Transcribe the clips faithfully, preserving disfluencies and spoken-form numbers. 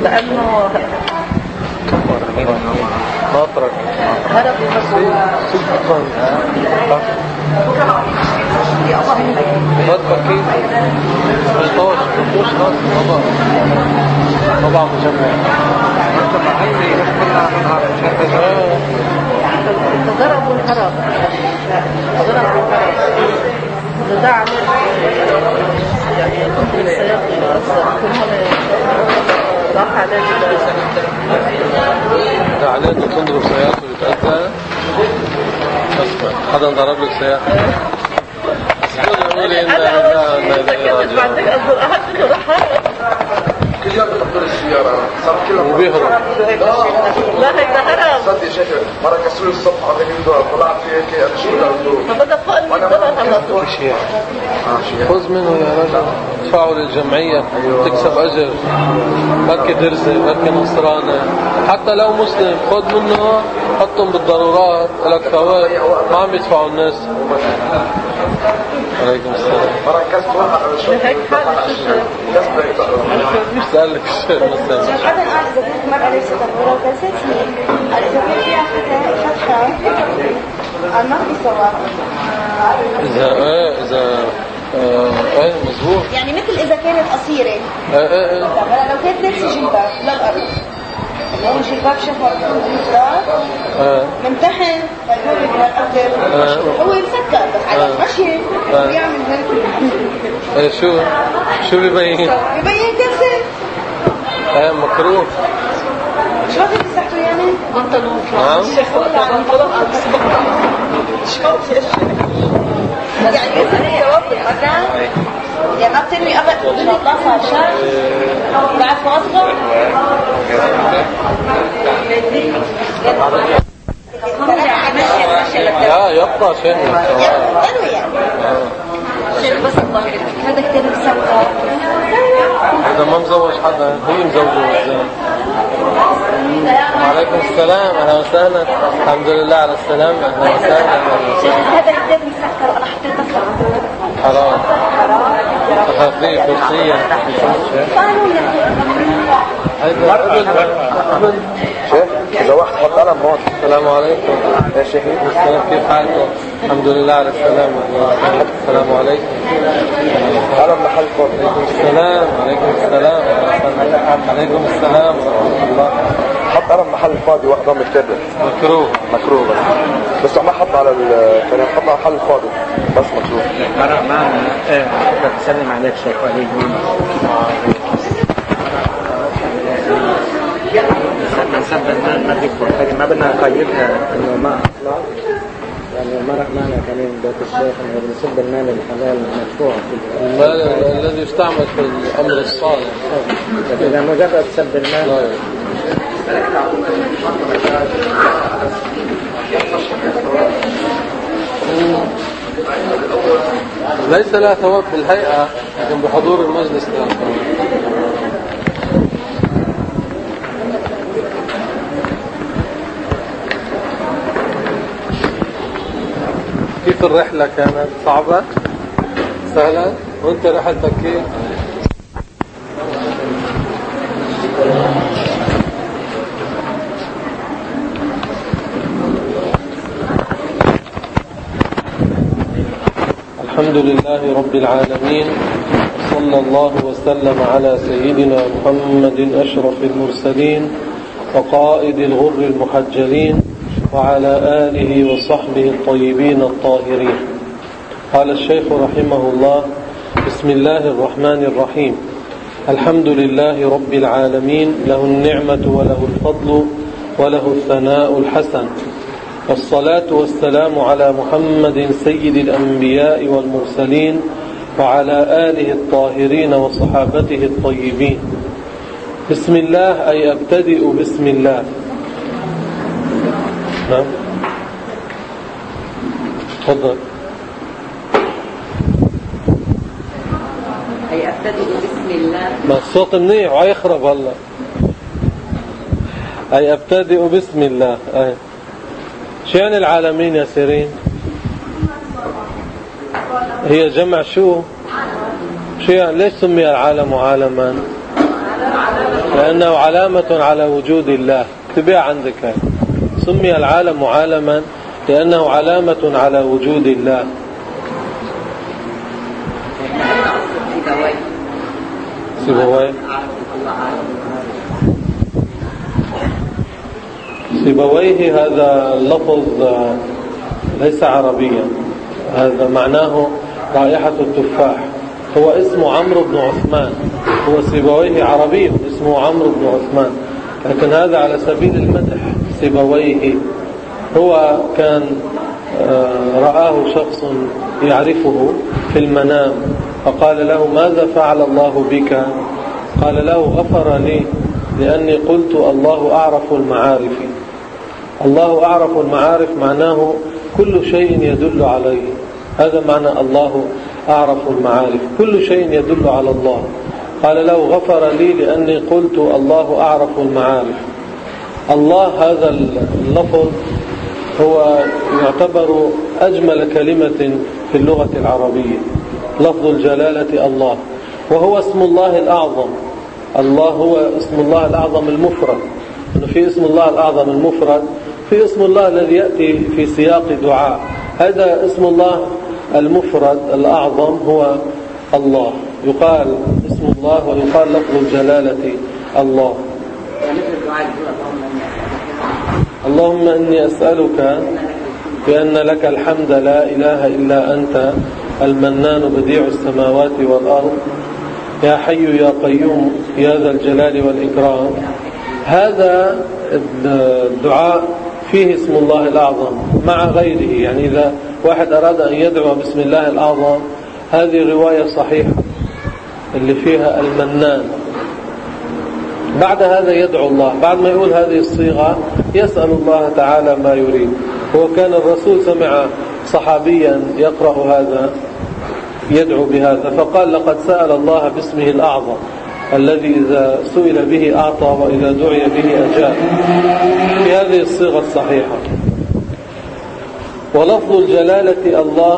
لأنه ناطرك هرب ومسؤول سلطان ناطرك كيف مشطوش مشطوش ناطر طبعا مجمع انت معيني كلها من هذا ضرب والهرب ضرب والهرب دعم يعني كل السيارات كلها راح عليه عليه تنضرب سيارته ويتأذى اسمع حدا ضرب لك سيارة أنا أول شيء بعدك أصدر أحد منه راح هرب كل يوم بتقدر السيارة صار كلها وبيهرب لا هيك هرب صدق يا شيخ مرة كسروا الصبح على الدور طلعت في هيك أنا شو قالوا فبدأ فوق المدرة على طول خذ منه يا رجل ادفعه للجمعية تكسب أجر بركي درسي بركي نصراني حتى لو مسلم خذ منه حطهم بالضرورات لك فوائد ما عم يدفعوا الناس. عليكم السلام. مرة كسبوا هيك حالة مش سألك الشيء مثلا هذا الآن إذا كنت مرة ليس ضرورة وكاساتني إذا كنت فيها فتحة ما في سواء إذا إيه إذا إيه مظبوط يعني مثل إذا كانت قصيرة إيه إيه إيه لو كانت لابسة جلباب للأرض لو جلباب شفر من تحت فالجوب من الأرض هو مسكر بس على المشي بيعمل هيك ايه شو شو بيبين بيبين كسر ايه مكروه شو هذا اللي مسحته يعني بنطلون نعم الشيخ بنطلون شو يعني إذا جواب المكان يعني ما بتنوي أبدا إن شاء الله صار شهر بعد ما أصغر لا يبقى شيء حلو يعني شيء بس الظاهر هذا كتير مسكر إذا ما مزوج حدا هي مزوجة ازاي. وعليكم السلام اهلا وسهلا الحمد لله على السلامة اهلا وسهلا هذا كتير مسكر وأنا حطيت بس حرام خفيف كرسية قانون هذا ابن شيخ إذا واحد حط قلم هون. السلام عليكم يا شيخ السلام كيف حالكم الحمد لله على السلامة السلام عليكم قلم محل فوق. عليكم السلام عليكم السلام عليكم السلام ورحمة الله. حط قلم محل فاضي واحد ضم الكبر مكروه مكروه بس بس ما حط على الكلام حط على محل فاضي بس مكروه. مرة معنا ايه بسلم عليك شيخ وليد نسب المال ما بيكبر ما بدنا نقيدها انه ما يعني مرق معنا كمان بيت الشيخ انه نسب المال الحلال مدفوع المال الذي يستعمل في الامر الصالح اذا مجرد سب المال ليس لها ثواب في الهيئة لكن بحضور المجلس لها ثواب. كيف الرحلة كانت صعبة سهلة وانت رحلتك كيف الحمد لله رب العالمين صلى الله وسلم على سيدنا محمد أشرف المرسلين وقائد الغر المحجلين وعلى آله وصحبه الطيبين الطاهرين. قال الشيخ رحمه الله بسم الله الرحمن الرحيم الحمد لله رب العالمين له النعمة وله الفضل وله الثناء الحسن والصلاة والسلام على محمد سيد الأنبياء والمرسلين وعلى آله الطاهرين وصحابته الطيبين. بسم الله أي أبتدئ بسم الله. نعم تفضل. أي أبتدئ بسم الله. ما الصوت منيح ويخرب هلا. أي أبتدئ بسم الله. أي شو يعني العالمين يا سيرين؟ هي جمع شو؟ شو يعني ليش سمي العالم عالما؟ لأنه علامة على وجود الله. اكتبيها عندك هاي. سمي العالم عالما لأنه علامة على وجود الله. سيبويه سيبويه هذا اللفظ ليس عربيا، هذا معناه رائحة التفاح. هو اسمه عمرو بن عثمان، هو سيبويه عربي اسمه عمرو بن عثمان، لكن هذا على سبيل المدح. سيبويه هو كان رآه شخص يعرفه في المنام فقال له ماذا فعل الله بك؟ قال له غفر لي لأني قلت الله أعرف المعارف. الله أعرف المعارف معناه كل شيء يدل عليه، هذا معنى الله أعرف المعارف، كل شيء يدل على الله. قال له غفر لي لأني قلت الله أعرف المعارف. الله هذا اللفظ هو يعتبر أجمل كلمة في اللغة العربية، لفظ الجلالة الله، وهو اسم الله الأعظم. الله هو اسم الله الأعظم المفرد، إنه في اسم الله الأعظم المفرد، في اسم الله الذي يأتي في سياق دعاء. هذا اسم الله المفرد الأعظم هو الله، يقال اسم الله ويقال لفظ الجلالة الله. اللهم إني أسألك بأن لك الحمد لا إله إلا أنت المنان بديع السماوات والأرض يا حي يا قيوم يا ذا الجلال والإكرام. هذا الدعاء فيه اسم الله الأعظم مع غيره، يعني إذا واحد أراد أن يدعو باسم الله الأعظم هذه رواية صحيحة اللي فيها المنان. بعد هذا يدعو الله، بعد ما يقول هذه الصيغة يسأل الله تعالى ما يريد. هو كان الرسول سمع صحابيا يقرأ هذا يدعو بهذا فقال لقد سأل الله باسمه الأعظم الذي إذا سئل به أعطى وإذا دعي به أجاب، في هذه الصيغة الصحيحة. ولفظ الجلالة الله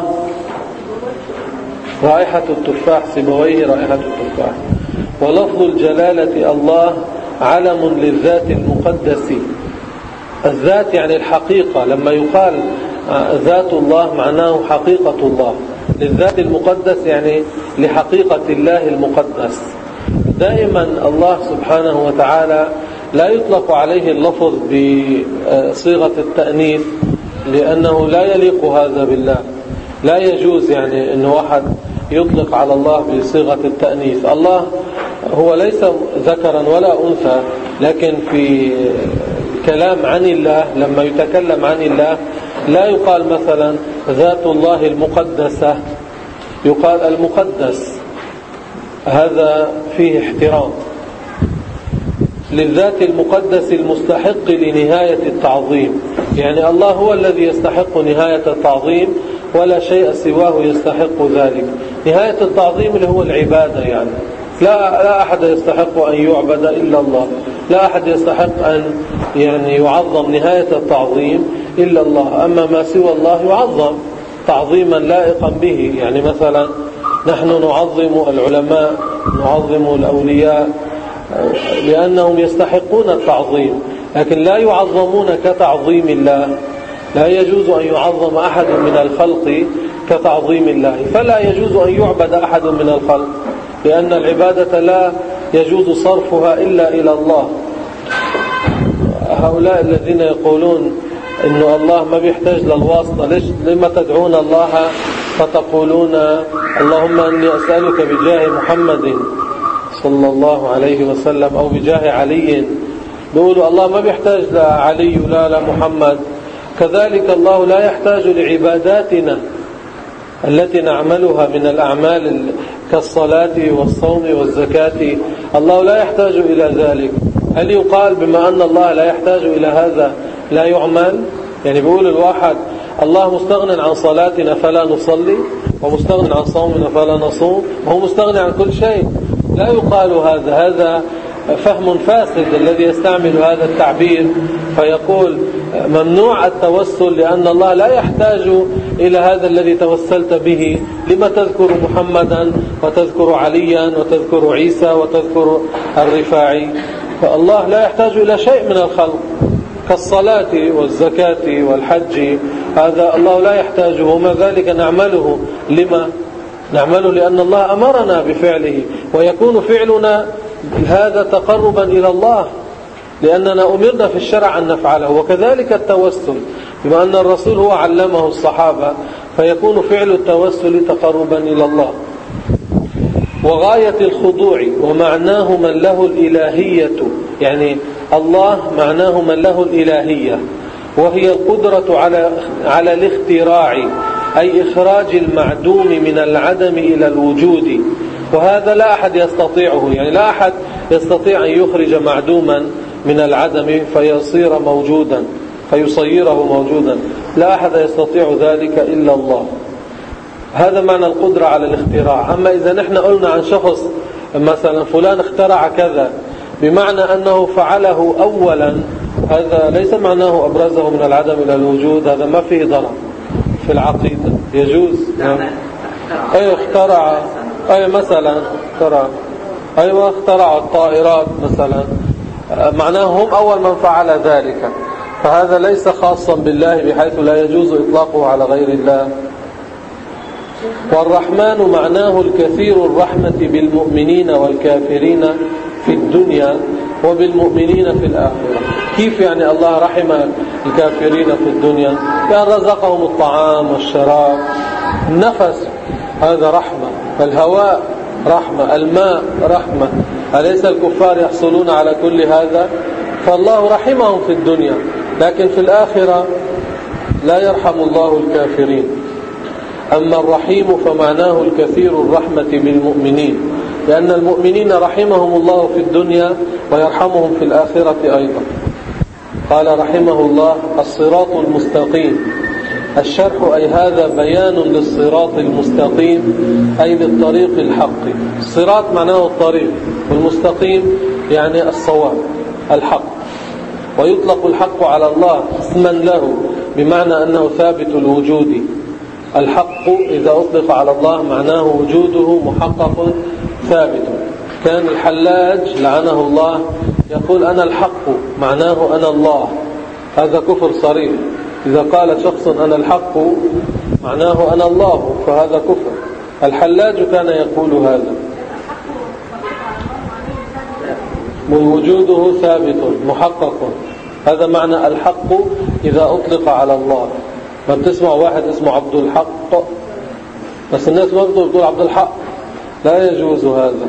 رائحة التفاح، سيبويه رائحة التفاح. ولفظ الجلالة الله علم للذات المقدس. الذات يعني الحقيقة، لما يقال ذات الله معناه حقيقة الله. للذات المقدس يعني لحقيقة الله المقدس. دائما الله سبحانه وتعالى لا يطلق عليه اللفظ بصيغة التأنيث لأنه لا يليق هذا بالله، لا يجوز يعني أن واحد يطلق على الله بصيغة التأنيث. الله هو ليس ذكرا ولا أنثى، لكن في كلام عن الله لما يتكلم عن الله لا يقال مثلا ذات الله المقدسة، يقال المقدس، هذا فيه احترام. للذات المقدس المستحق لنهاية التعظيم، يعني الله هو الذي يستحق نهاية التعظيم ولا شيء سواه يستحق ذلك. نهاية التعظيم اللي هو العبادة، يعني لا لا أحد يستحق أن يعبد إلا الله، لا أحد يستحق أن يعني يعظم نهاية التعظيم إلا الله. أما ما سوى الله يعظم تعظيما لائقا به، يعني مثلا نحن نعظم العلماء، نعظم الأولياء لأنهم يستحقون التعظيم، لكن لا يعظمون كتعظيم الله. لا يجوز أن يعظم أحد من الخلق كتعظيم الله، فلا يجوز أن يعبد أحد من الخلق، لأن العبادة لا يجوز صرفها إلا إلى الله. هؤلاء الذين يقولون إن الله ما بيحتاج للواسطة، ليش لما تدعون الله فتقولون اللهم إني أسألك بجاه محمد صلى الله عليه وسلم أو بجاه علي، بيقولوا الله ما بيحتاج لعلي ولا لمحمد. كذلك الله لا يحتاج لعباداتنا التي نعملها من الأعمال كالصلاة والصوم والزكاة، الله لا يحتاج إلى ذلك. هل يقال بما أن الله لا يحتاج إلى هذا لا يعمل؟ يعني بيقول الواحد الله مستغن عن صلاتنا فلا نصلي، ومستغن عن صومنا فلا نصوم، وهو مستغن عن كل شيء. لا يقال هذا، هذا فهم فاسد الذي يستعمل هذا التعبير فيقول ممنوع التوسل لأن الله لا يحتاج إلى هذا الذي توسلت به. لما تذكر محمدا وتذكر عليا وتذكر عيسى وتذكر الرفاعي؟ فالله لا يحتاج إلى شيء من الخلق كالصلاة والزكاة والحج، هذا الله لا يحتاجه، وما ذلك نعمله. لما نعمله؟ لأن الله أمرنا بفعله، ويكون فعلنا هذا تقربا إلى الله لأننا أمرنا في الشرع أن نفعله. وكذلك التوسل، بما أن الرسول هو علمه الصحابة، فيكون فعل التوسل تقربا إلى الله. وغاية الخضوع ومعناه من له الإلهية، يعني الله معناه من له الإلهية، وهي القدرة على على الاختراع، أي إخراج المعدوم من العدم إلى الوجود. وهذا لا أحد يستطيعه، يعني لا أحد يستطيع أن يخرج معدوما من العدم فيصير موجودا، فيصيره موجودا، لا أحد يستطيع ذلك إلا الله. هذا معنى القدرة على الاختراع. أما إذا نحن قلنا عن شخص مثلا فلان اخترع كذا بمعنى أنه فعله أولا، هذا ليس معناه أبرزه من العدم إلى الوجود، هذا ما فيه ضرر في العقيدة. يجوز أي اخترع، أي مثلا اخترع، أيوة اخترع الطائرات مثلا، معناه هم أول من فعل ذلك، فهذا ليس خاصا بالله بحيث لا يجوز إطلاقه على غير الله. والرحمن معناه الكثير الرحمة بالمؤمنين والكافرين في الدنيا وبالمؤمنين في الآخرة. كيف يعني الله رحم الكافرين في الدنيا؟ كان رزقهم الطعام والشراب، النفس هذا رحمة، الهواء رحمة، الماء رحمة، أليس الكفار يحصلون على كل هذا؟ فالله رحمهم في الدنيا، لكن في الآخرة لا يرحم الله الكافرين. أما الرحيم فمعناه الكثير الرحمة بالمؤمنين، لأن المؤمنين رحمهم الله في الدنيا ويرحمهم في الآخرة أيضا. قال رحمه الله: الصراط المستقيم. الشرح: أي هذا بيان للصراط المستقيم، أي للطريق الحق. الصراط معناه الطريق، والمستقيم يعني الصواب الحق. ويطلق الحق على الله اسما له، بمعنى أنه ثابت الوجود. الحق إذا أطلق على الله معناه وجوده محقق ثابت. كان الحلاج لعنه الله يقول أنا الحق، معناه أنا الله، هذا كفر صريح. إذا قال شخص أنا الحق معناه أنا الله، فهذا كفر. الحلاج كان يقول هذا، ووجوده ثابت محقق، هذا معنى الحق إذا أطلق على الله. ما بتسمع واحد اسمه عبد الحق، بس الناس ما بتقول عبد الحق، لا يجوز هذا.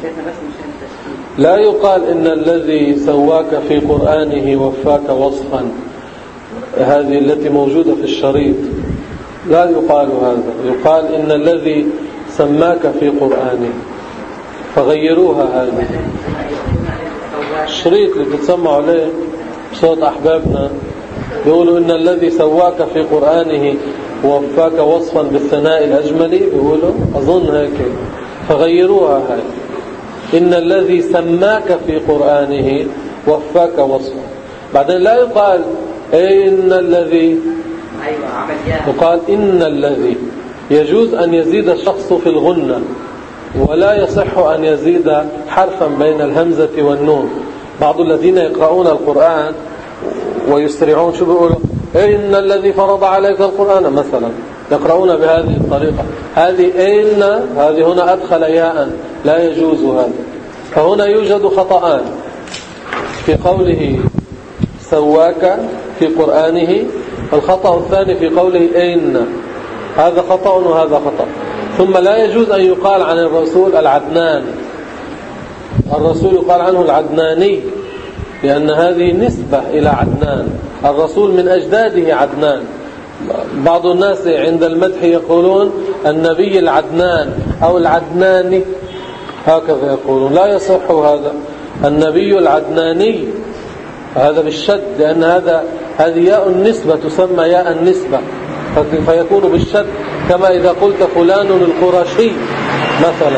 لا يقال إن الذي سواك في قرآنه وفاك وصفا، هذه التي موجودة في الشريط، لا يقال هذا. يقال إن الذي سماك في قرآنه، فغيروها. هذه الشريط اللي بتسمعوا عليه بصوت أحبابنا بيقولوا إن الذي سواك في قرآنه ووفاك وصفا بالثناء الأجمل، بيقولوا أظن هيك، فغيروها. هاي إن الذي سماك في قرآنه وفاك وصفا. بعدين لا يقال إن الذي، يقال إن الذي. يجوز أن يزيد الشخص في الغنة، ولا يصح أن يزيد حرفا بين الهمزة والنون. بعض الذين يقرؤون القرآن ويسرعون شو بيقولوا؟ إن الذي فرض عليك القرآن مثلا، يقرؤون بهذه الطريقة. هذه إن، هذه هنا أدخل ياء، لا يجوز هذا. فهنا يوجد خطأان في قوله سواك في قرآنه، الخطأ الثاني في قوله إن، هذا خطأ وهذا خطأ. ثم لا يجوز أن يقال عن الرسول العدنان، الرسول يقال عنه العدناني، لأن هذه نسبة إلى عدنان، الرسول من أجداده عدنان. بعض الناس عند المدح يقولون النبي العدنان أو العدناني، هكذا يقولون، لا يصح هذا. النبي العدناني هذا بالشد، لأن هذا هذه ياء النسبة تسمى ياء النسبة، فيكون بالشد. كما إذا قلت فلان القرشي مثلا،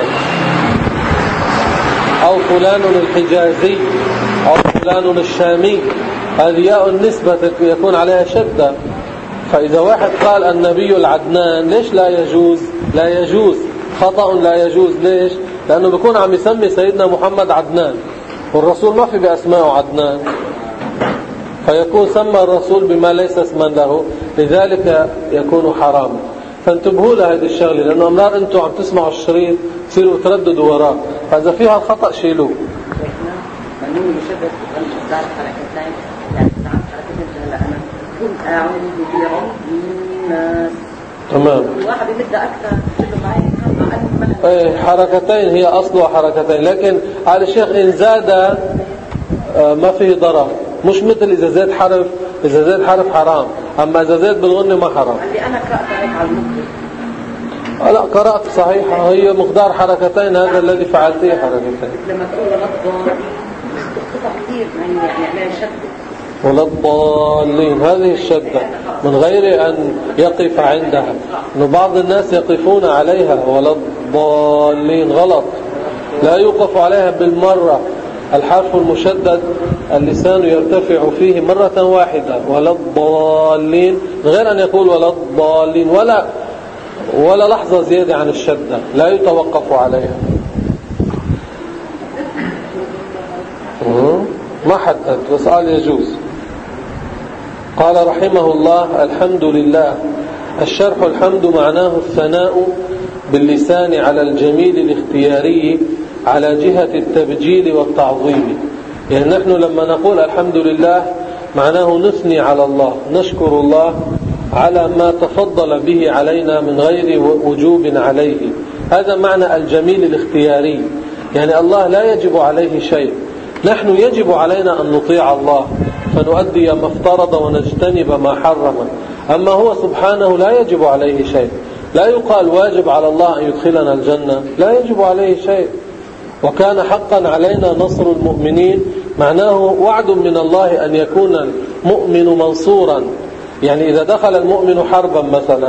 أو فلان الحجازي، أو فلان الشامي، هذه ياء النسبة يكون عليها شدة. فإذا واحد قال النبي العدنان، ليش لا يجوز؟ لا يجوز، خطأ لا يجوز. ليش؟ لأنه بيكون عم يسمي سيدنا محمد عدنان، والرسول ما في بأسماء عدنان، فيكون سمى الرسول بما ليس اسما له، لذلك يكون حراما. فانتبهوا لهذه الشغلة، لأنه أمرار أنتم عم تسمعوا الشريط تصيروا ترددوا وراه، فإذا فيها الخطأ شيلوه. قانون المشبه بخمس تعرف حركتين، يعني تعرف حركتين هلا أنا كنت أعوذ برب الناس. تمام. الواحد يبدأ أكثر شده معي ايه حركتين هي أصلها حركتين، لكن على الشيخ إن زاد ما فيه ضرر، مش مثل إذا زاد حرف، إذا زاد حرف حرام، أما إذا زاد بالغنة ما حرام. اللي أنا قرأت هيك على المكتب. لا قرأت صحيحة، هي مقدار حركتين، هذا الذي فعلته حركتين. لما تقول لفظ قطع كثير يعني يعني شدة ولا الضالين، هذه الشدة من غير أن يقف عندها، إنه بعض الناس يقفون عليها ولا الضالين، غلط، لا يوقف عليها بالمرة. الحرف المشدد اللسان يرتفع فيه مرة واحدة، ولا الضالين، من غير أن يقول ولا الضالين، ولا ولا لحظة زيادة عن الشدة، لا يتوقف عليها. ما حدد بس قال يجوز. قال رحمه الله: الحمد لله. الشرح: الحمد معناه الثناء باللسان على الجميل الاختياري على جهة التبجيل والتعظيم. يعني نحن لما نقول الحمد لله معناه نثني على الله، نشكر الله على ما تفضل به علينا من غير وجوب عليه. هذا معنى الجميل الاختياري، يعني الله لا يجب عليه شيء، نحن يجب علينا أن نطيع الله فنؤدي ما افترض ونجتنب ما حرم. أما هو سبحانه لا يجب عليه شيء، لا يقال واجب على الله أن يدخلنا الجنة، لا يجب عليه شيء. وكان حقا علينا نصر المؤمنين، معناه وعد من الله أن يكون المؤمن منصورا. يعني إذا دخل المؤمن حربا مثلا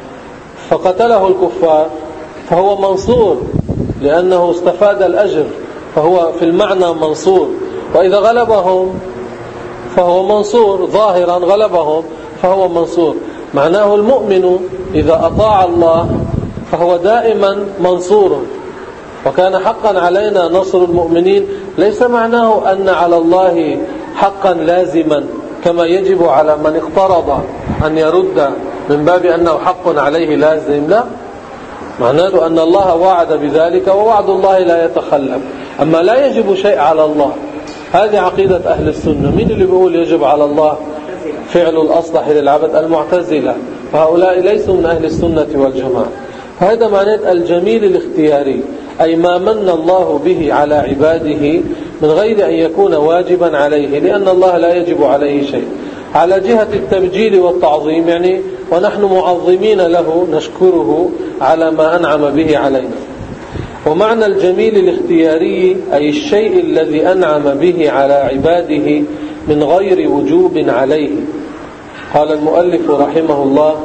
فقتله الكفار فهو منصور لأنه استفاد الأجر، فهو في المعنى منصور. وإذا غلبهم فهو منصور ظاهرا، غلبهم فهو منصور. معناه المؤمن إذا أطاع الله فهو دائما منصور. وكان حقا علينا نصر المؤمنين، ليس معناه أن على الله حقا لازما كما يجب على من اقترض أن يرد من باب أنه حق عليه لازم، لا، معناه أن الله وعد بذلك ووعد الله لا يتخلف. أما لا يجب شيء على الله، هذه عقيدة أهل السنة. مين اللي بيقول يجب على الله فعل الأصلح للعبد؟ المعتزلة، فهؤلاء ليسوا من أهل السنة والجماعة. هذا معناه الجميل الاختياري، أي ما من الله به على عباده من غير أن يكون واجبا عليه، لأن الله لا يجب عليه شيء. على جهة التبجيل والتعظيم، يعني ونحن معظمين له نشكره على ما أنعم به علينا. ومعنى الجميل الاختياري أي الشيء الذي أنعم به على عباده من غير وجوب عليه. قال المؤلف رحمه الله: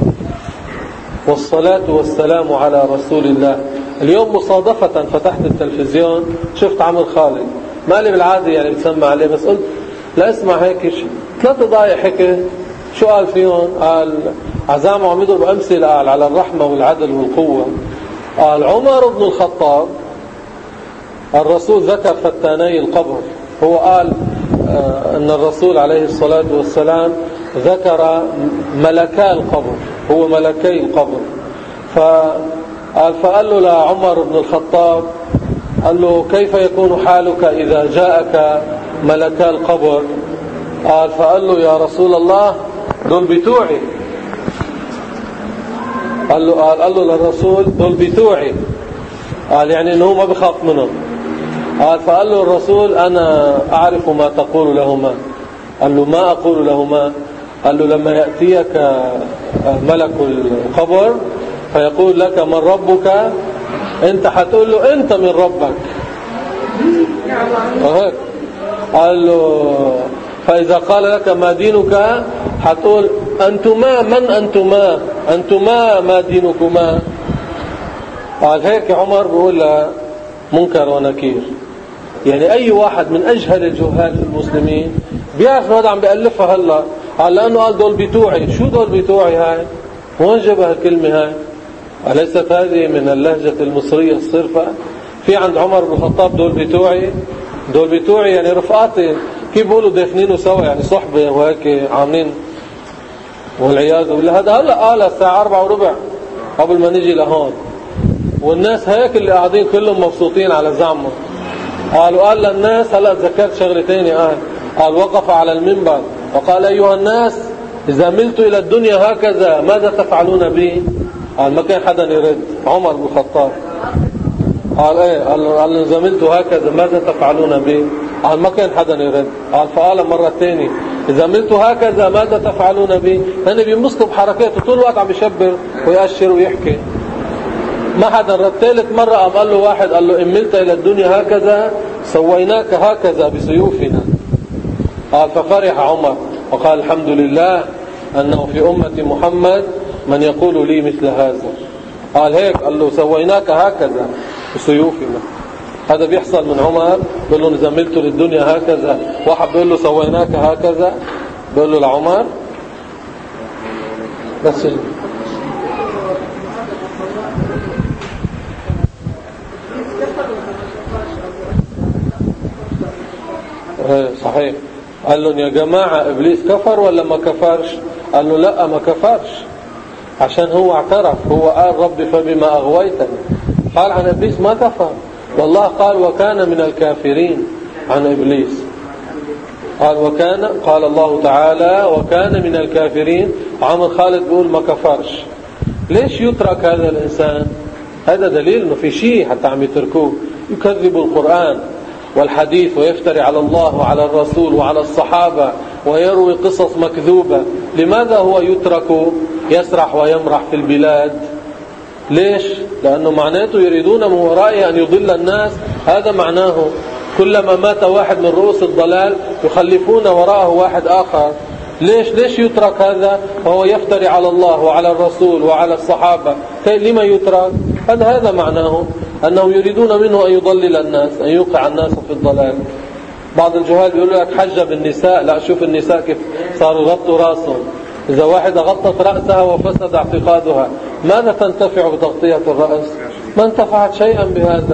والصلاة والسلام على رسول الله. اليوم مصادفة فتحت التلفزيون شفت عمر خالد، ما لي بالعادة يعني بتسمع عليه، بس قلت لا اسمع هيك ثلاث دقائق حكي. شو قال فيهم؟ قال عزام عم يضرب أمثلة، قال على الرحمة والعدل والقوة. قال عمر بن الخطاب الرسول ذكر فتاني القبر، هو قال آه أن الرسول عليه الصلاة والسلام ذكر ملكا القبر، هو ملكي القبر. فقال فقال له لعمر بن الخطاب، قال له كيف يكون حالك إذا جاءك ملكا القبر؟ قال فقال له يا رسول الله دول بتوعي. قال له قال, قال له للرسول دول بتوعي، قال يعني انه ما بخاف منهم. قال فقال له الرسول انا اعرف ما تقول لهما. قال له ما اقول لهما؟ قال له لما يأتيك ملك القبر فيقول لك من ربك، انت حتقول له انت من ربك. وهيك قال له فإذا قال لك ما دينك حتقول أنتما من أنتما أنتما ما دينكما. قال هيك عمر بيقول له منكر ونكير. يعني أي واحد من أجهل الجهال في المسلمين بيعرف هذا عم بيألفها هلا، قال لأنه قال دول بتوعي. شو دول بتوعي هاي؟ وين جابها الكلمة هاي؟ أليست هذه من اللهجة المصرية الصرفة؟ في عند عمر بن الخطاب دول بتوعي؟ دول بتوعي يعني رفقاتي، كيف بيقولوا دافنينه سوا يعني صحبة وهيك عاملين، والعياذ بالله. هذا هلا قال الساعة أربعة وربع قبل ما نجي لهون، والناس هيك اللي قاعدين كلهم مبسوطين على زعمه. قالوا قال للناس، هلا تذكرت شغلتين، قال قال وقف على المنبر وقال أيها الناس إذا ملت إلى الدنيا هكذا ماذا تفعلون بي؟ قال ما كان حدا يرد. عمر بن الخطاب قال ايه، قال قال إذا ملت هكذا ماذا تفعلون بي؟ قال ما كان حدا يرد. قال فقال مرة ثانية إذا ملت هكذا ماذا تفعلون بي؟ هن بينبسطوا بحركاته طول الوقت، عم يشبر ويأشر ويحكي، ما حدا رد. ثالث مرة قام قال له واحد، قال له إن ملت إلى الدنيا هكذا سويناك هكذا بسيوفنا. قال ففرح عمر وقال الحمد لله أنه في أمة محمد من يقول لي مثل هذا. قال هيك، قال له سويناك هكذا بسيوفنا. هذا بيحصل من عمر، بيقول له إذا ملت للدنيا هكذا، واحد بيقول له سويناك هكذا، بيقول له لعمر بس. ايه صحيح. قال لهم يا جماعة إبليس كفر ولا ما كفرش؟ قال له لا ما كفرش، عشان هو اعترف، هو قال ربي فبما أغويتني. قال عن إبليس ما كفر، والله قال وكان من الكافرين عن إبليس. قال وكان، قال الله تعالى وكان من الكافرين. عمر خالد بيقول ما كفرش. ليش يترك هذا الإنسان؟ هذا دليل انه في شيء حتى عم يتركوه، يكذب القرآن والحديث ويفتري على الله وعلى الرسول وعلى الصحابة ويروي قصص مكذوبة. لماذا هو يترك يسرح ويمرح في البلاد؟ ليش؟ لأنه معناته يريدون من ورائه أن يضل الناس. هذا معناه كلما مات واحد من رؤوس الضلال يخلفون وراءه واحد آخر. ليش ليش يترك هذا وهو يفتري على الله وعلى الرسول وعلى الصحابة؟ لما يترك هذا؟ هذا معناه أنهم يريدون منه أن يضلل الناس، أن يوقع الناس في الضلال. بعض الجهال بيقولوا لك حجب النساء. لا، شوف النساء كيف صاروا يغطوا راسهم. إذا واحدة غطت رأسها وفسد اعتقادها، ماذا تنتفع بتغطية الرأس؟ ما انتفعت شيئا بهذا.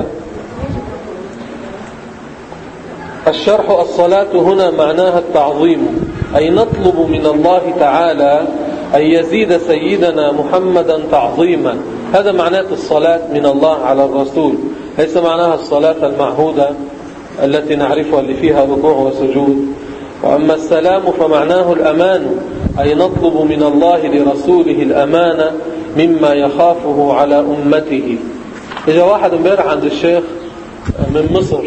الشرح الصلاة هنا معناها التعظيم، أي نطلب من الله تعالى أن يزيد سيدنا محمدا تعظيما. هذا معناه الصلاة من الله على الرسول، ليس معناها الصلاة المعهودة التي نعرفها اللي فيها ركوع وسجود. وأما السلام فمعناه الأمان، أي نطلب من الله لرسوله الأمانة مما يخافه على أمته. إذا واحد امبارح عند الشيخ من مصر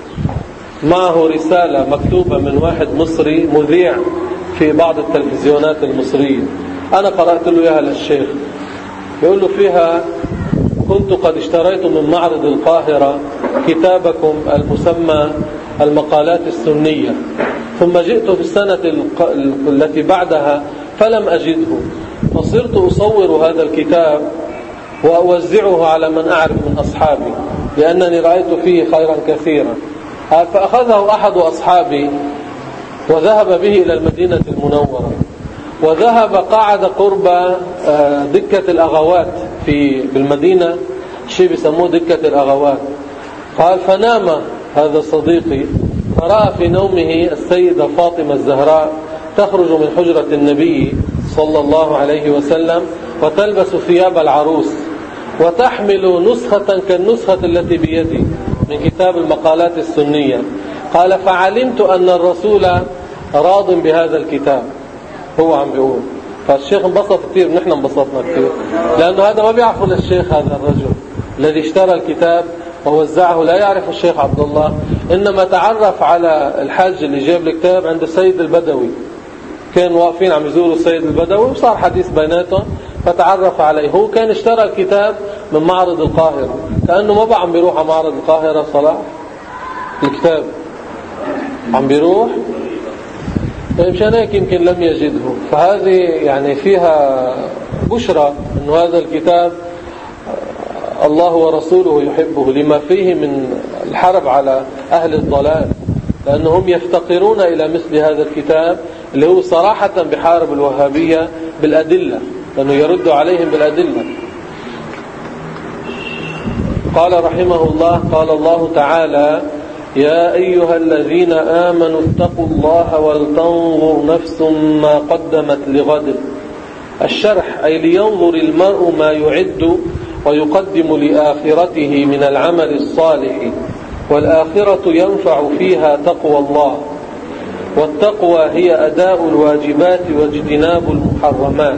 معه رسالة مكتوبة من واحد مصري مذيع في بعض التلفزيونات المصرية، أنا قرأت له إياها للشيخ. يقول له فيها كنت قد اشتريت من معرض القاهرة كتابكم المسمى المقالات السنية، ثم جئت في السنة التي بعدها فلم أجده، فصرت أصور هذا الكتاب وأوزعه على من أعرف من أصحابي لأنني رأيت فيه خيرا كثيرا. فأخذه أحد أصحابي وذهب به إلى المدينة المنورة، وذهب قاعد قرب دكة الأغوات في بالمدينة، شيء بيسموه دكة الأغوات. قال فنام هذا صديقي، فرأى في نومه السيدة فاطمة الزهراء تخرج من حجرة النبي صلى الله عليه وسلم وتلبس ثياب العروس وتحمل نسخة كالنسخة التي بيدي من كتاب المقالات السنية. قال فعلمت أن الرسول راض بهذا الكتاب. هو عم بيقول، فالشيخ انبسط كثير، نحن انبسطنا كثير، لأنه هذا ما بيعرفه للشيخ. هذا الرجل الذي اشترى الكتاب ووزعه لا يعرف الشيخ عبد الله، إنما تعرف على الحاج اللي جاب الكتاب عند السيد البدوي. كانوا واقفين عم يزوروا السيد البدوي وصار حديث بيناتهم، فتعرف عليه. هو كان اشترى الكتاب من معرض القاهرة، كأنه ما بقى عم بيروح على معرض القاهرة صلاح الكتاب، عم بيروح مشان هيك يمكن لم يجده. فهذه يعني فيها بشرى أنه هذا الكتاب الله ورسوله يحبه لما فيه من الحرب على أهل الضلال، لأنهم يفتقرون إلى مثل هذا الكتاب اللي هو صراحة بحارب الوهابية بالأدلة، لأنه يرد عليهم بالأدلة. قال رحمه الله، قال الله تعالى يا أيها الذين آمنوا اتقوا الله ولتنظر نفس ما قدمت لغد. الشرح: أي لينظر المرء ما يعد ويقدم لآخرته من العمل الصالح، والآخرة ينفع فيها تقوى الله، والتقوى هي أداء الواجبات واجتناب المحرمات.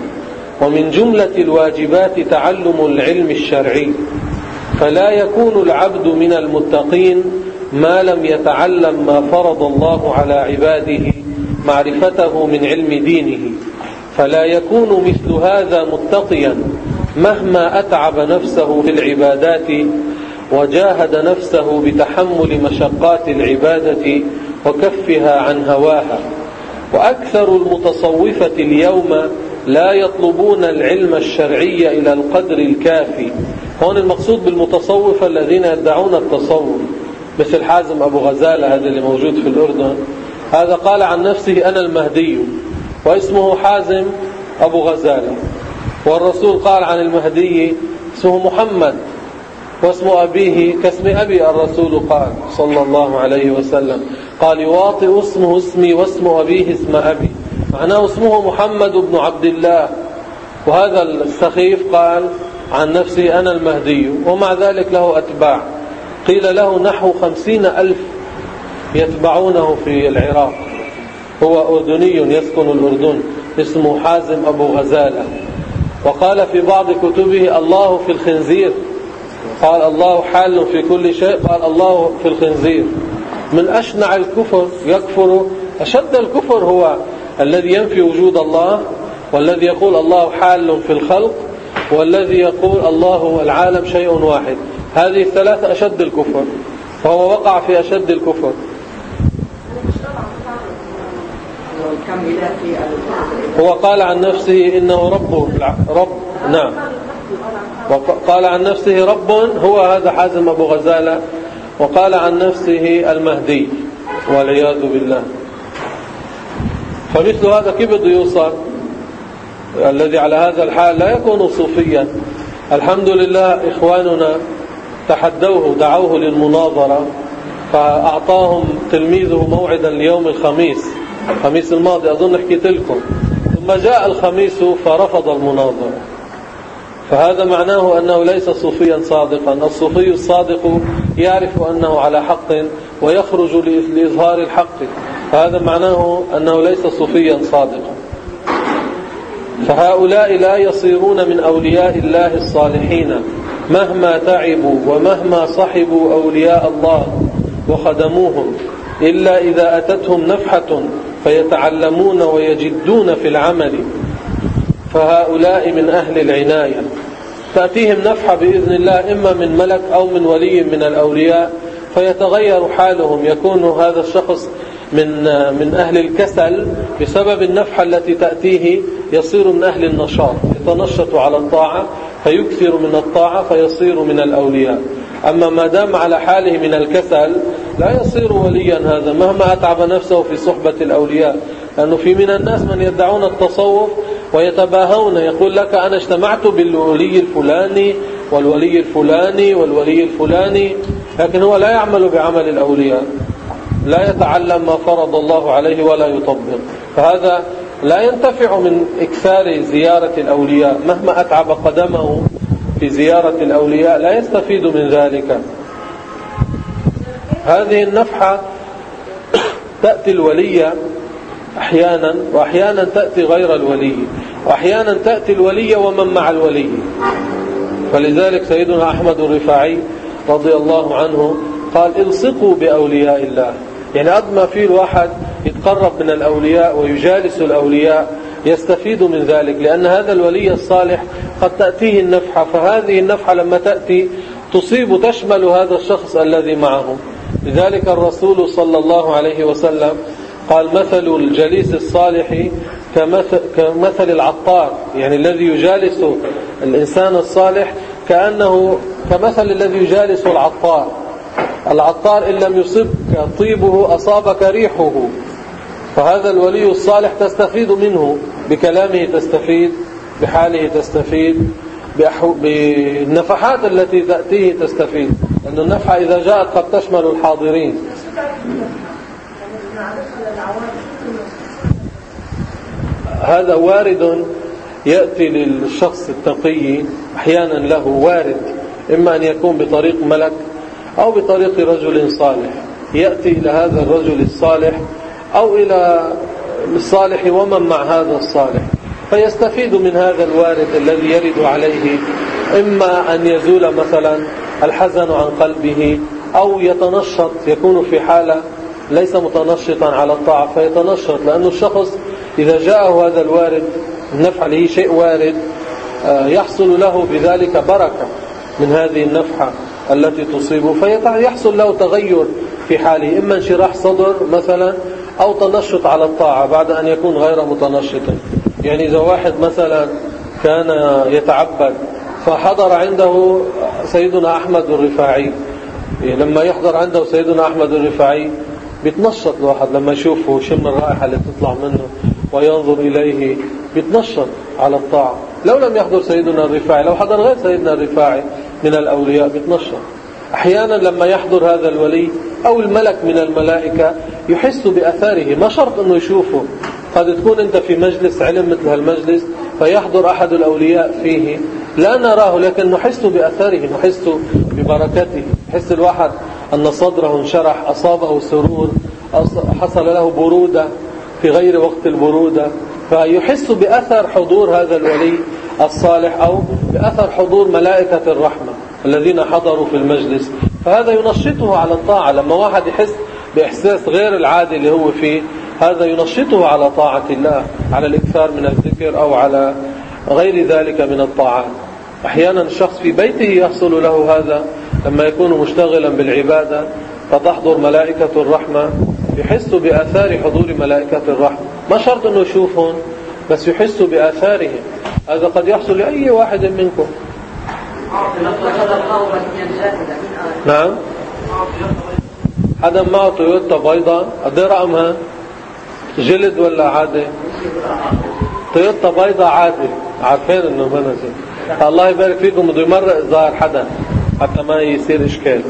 ومن جملة الواجبات تعلم العلم الشرعي، فلا يكون العبد من المتقين ما لم يتعلم ما فرض الله على عباده معرفته من علم دينه، فلا يكون مثل هذا متقيا مهما أتعب نفسه في العبادات وجاهد نفسه بتحمل مشقات العبادة وكفها عن هواها. وأكثر المتصوفة اليوم لا يطلبون العلم الشرعي إلى القدر الكافي. هون المقصود بالمتصوفة الذين يدعون التصوف، مثل حازم أبو غزالة هذا اللي موجود في الأردن. هذا قال عن نفسه أنا المهدي، واسمه حازم أبو غزالة، والرسول قال عن المهدي اسمه محمد، واسم أبيه كاسم أبي الرسول قال صلى الله عليه وسلم، قال يواطئ اسمه اسمي واسم أبيه اسم أبي، معناه اسمه محمد بن عبد الله. وهذا السخيف قال عن نفسه أنا المهدي، ومع ذلك له أتباع، قيل له نحو خمسين ألف يتبعونه في العراق. هو أردني يسكن الأردن، اسمه حازم أبو غزالة. وقال في بعض كتبه الله في الخنزير، قال الله حال في كل شيء، قال الله في الخنزير. من أشنع الكفر يكفر، أشد الكفر هو الذي ينفي وجود الله، والذي يقول الله حال في الخلق، والذي يقول الله والعالم شيء واحد. هذه الثلاثة أشد الكفر، فهو وقع في أشد الكفر. هو قال عن نفسه إنه رب رب نعم، وقال عن نفسه رب، هو هذا حازم أبو غزالة، وقال عن نفسه المهدي والعياذ بالله. فمثل هذا كيف بده يوصل؟ الذي على هذا الحال لا يكون صوفيا. الحمد لله إخواننا تحدوه، دعوه للمناظرة، فأعطاهم تلميذه موعدا ليوم الخميس، الخميس الماضي أظن حكيت لكم، ثم جاء الخميس فرفض المناظرة. فهذا معناه أنه ليس صوفيا صادقا. الصوفي الصادق يعرف أنه على حق ويخرج لإظهار الحق، فهذا معناه أنه ليس صوفيا صادقا. فهؤلاء لا يصيرون من أولياء الله الصالحين مهما تعبوا ومهما صحبوا أولياء الله وخدموهم، إلا إذا أتتهم نفحة فيتعلمون ويجدون في العمل، فهؤلاء من أهل العناية. تأتيهم نفحة بإذن الله إما من ملك أو من ولي من الأولياء، فيتغير حالهم، يكون هذا الشخص من من أهل الكسل بسبب النفحة التي تأتيه، يصير من أهل النشاط، يتنشط على الطاعة فيكثر من الطاعة فيصير من الأولياء. أما ما دام على حاله من الكسل لا يصير وليا هذا مهما أتعب نفسه في صحبة الأولياء. لأنه في من الناس من يدعون التصوف ويتباهون، يقول لك أنا اجتمعت بالولي الفلاني والولي الفلاني والولي الفلاني، لكن هو لا يعمل بعمل الأولياء، لا يتعلم ما فرض الله عليه ولا يطبق. فهذا لا ينتفع من إكثار زيارة الأولياء، مهما أتعب قدمه في زيارة الأولياء لا يستفيد من ذلك. هذه النفحة تأتي الولي أحيانا، وأحيانا تأتي غير الولي، وأحيانا تأتي الولي ومن مع الولي. فلذلك سيدنا أحمد الرفاعي رضي الله عنه قال الصقوا بأولياء الله، يعني قد ما في الواحد يتقرب من الأولياء ويجالس الأولياء يستفيد من ذلك، لأن هذا الولي الصالح قد تأتيه النفحة، فهذه النفحة لما تأتي تصيب تشمل هذا الشخص الذي معه. لذلك الرسول صلى الله عليه وسلم قال مثل الجليس الصالح كمثل, كمثل العطار، يعني الذي يجالس الإنسان الصالح كأنه كمثل الذي يجالس العطار. العطار إن لم يصبك طيبه أصابك ريحه، فهذا الولي الصالح تستفيد منه، بكلامه تستفيد، بحاله تستفيد، بالنفحات التي تأتيه تستفيد، لأن النفحة إذا جاءت قد تشمل الحاضرين. هذا وارد يأتي للشخص التقي أحيانا، له وارد إما أن يكون بطريق ملك أو بطريق رجل صالح، يأتي إلى هذا الرجل الصالح أو إلى الصالح ومن مع هذا الصالح، فيستفيد من هذا الوارد الذي يرد عليه، إما أن يزول مثلا الحزن عن قلبه أو يتنشط، يكون في حالة ليس متنشطا على الطاعة فيتنشط، لأن الشخص إذا جاءه هذا الوارد النفع له شيء وارد يحصل له بذلك بركة من هذه النفحة التي تصيبه، فيحصل له تغير في حاله، إما انشراح صدر مثلا أو تنشط على الطاعة بعد أن يكون غير متنشط. يعني إذا واحد مثلا كان يتعبد فحضر عنده سيدنا أحمد الرفاعي، لما يحضر عنده سيدنا أحمد الرفاعي بيتنشط الواحد لما يشوفه، شم الرائحة اللي تطلع منه وينظر إليه بيتنشط على الطاعة. لو لم يحضر سيدنا الرفاعي، لو حضر غير سيدنا الرفاعي من الأولياء بيتنشط. أحيانا لما يحضر هذا الولي أو الملك من الملائكة يحس بأثاره، ما شرط أنه يشوفه، قد تكون أنت في مجلس علم مثل هالمجلس فيحضر أحد الأولياء فيه لا نراه لكن نحس بأثاره، نحس ببركته، يحس الواحد أن صدره انشرح، أصابه سرور، حصل له برودة في غير وقت البرودة، فيحس بأثر حضور هذا الولي الصالح أو بأثر حضور ملائكة الرحمة الذين حضروا في المجلس، فهذا ينشطه على الطاعة. لما واحد يحس بإحساس غير العادي اللي هو فيه، هذا ينشطه على طاعة الله، على الإكثار من الذكر أو على غير ذلك من الطاعات. أحيانا الشخص في بيته يحصل له هذا لما يكون مشتغلا بالعبادة، فتحضر ملائكة الرحمة، يحس بآثار حضور ملائكة الرحمة، ما شرط أنه يشوفهم بس يحس بآثارهم. هذا قد يحصل لأي واحد منكم. نعم، حدا معه تويوتا بيضاء، قد ايه رقمها؟ جلد ولا عادي؟ تويوتا بيضاء عادي، عارفين انه ما نزل. الله يبارك فيكم، بده يمرق ظاهر حدا حتى ما يصير اشكال.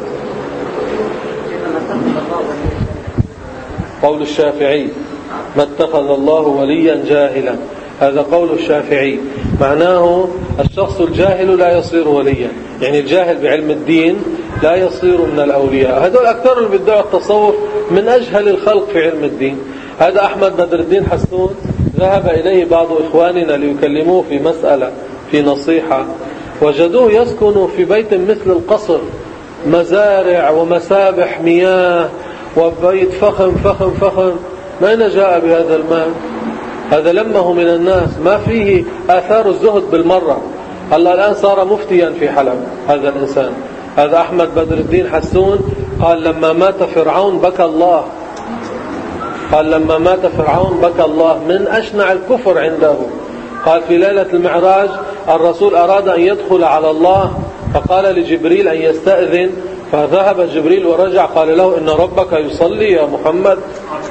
قول الشافعي: ما اتخذ الله وليا جاهلا، هذا قول الشافعي، معناه الشخص الجاهل لا يصير وليا، يعني الجاهل بعلم الدين لا يصير من الأولياء. هذول أكثر اللي بيدعوا التصوف من أجهل الخلق في علم الدين. هذا أحمد بدر الدين حسون ذهب إليه بعض إخواننا ليكلموه في مسألة، في نصيحة، وجدوه يسكن في بيت مثل القصر، مزارع ومسابح مياه وبيت فخم فخم فخم. ما أين جاء بهذا المال؟ هذا لمه من الناس، ما فيه آثار الزهد بالمرة. الله الآن صار مفتيا في حلب هذا الإنسان. هذا أحمد بدر الدين حسون قال لما مات فرعون بكى الله، قال لما مات فرعون بكى الله من أشنع الكفر عنده. قال في ليلة المعراج الرسول أراد أن يدخل على الله فقال لجبريل أن يستأذن، فذهب جبريل ورجع قال له إن ربك يصلي يا محمد،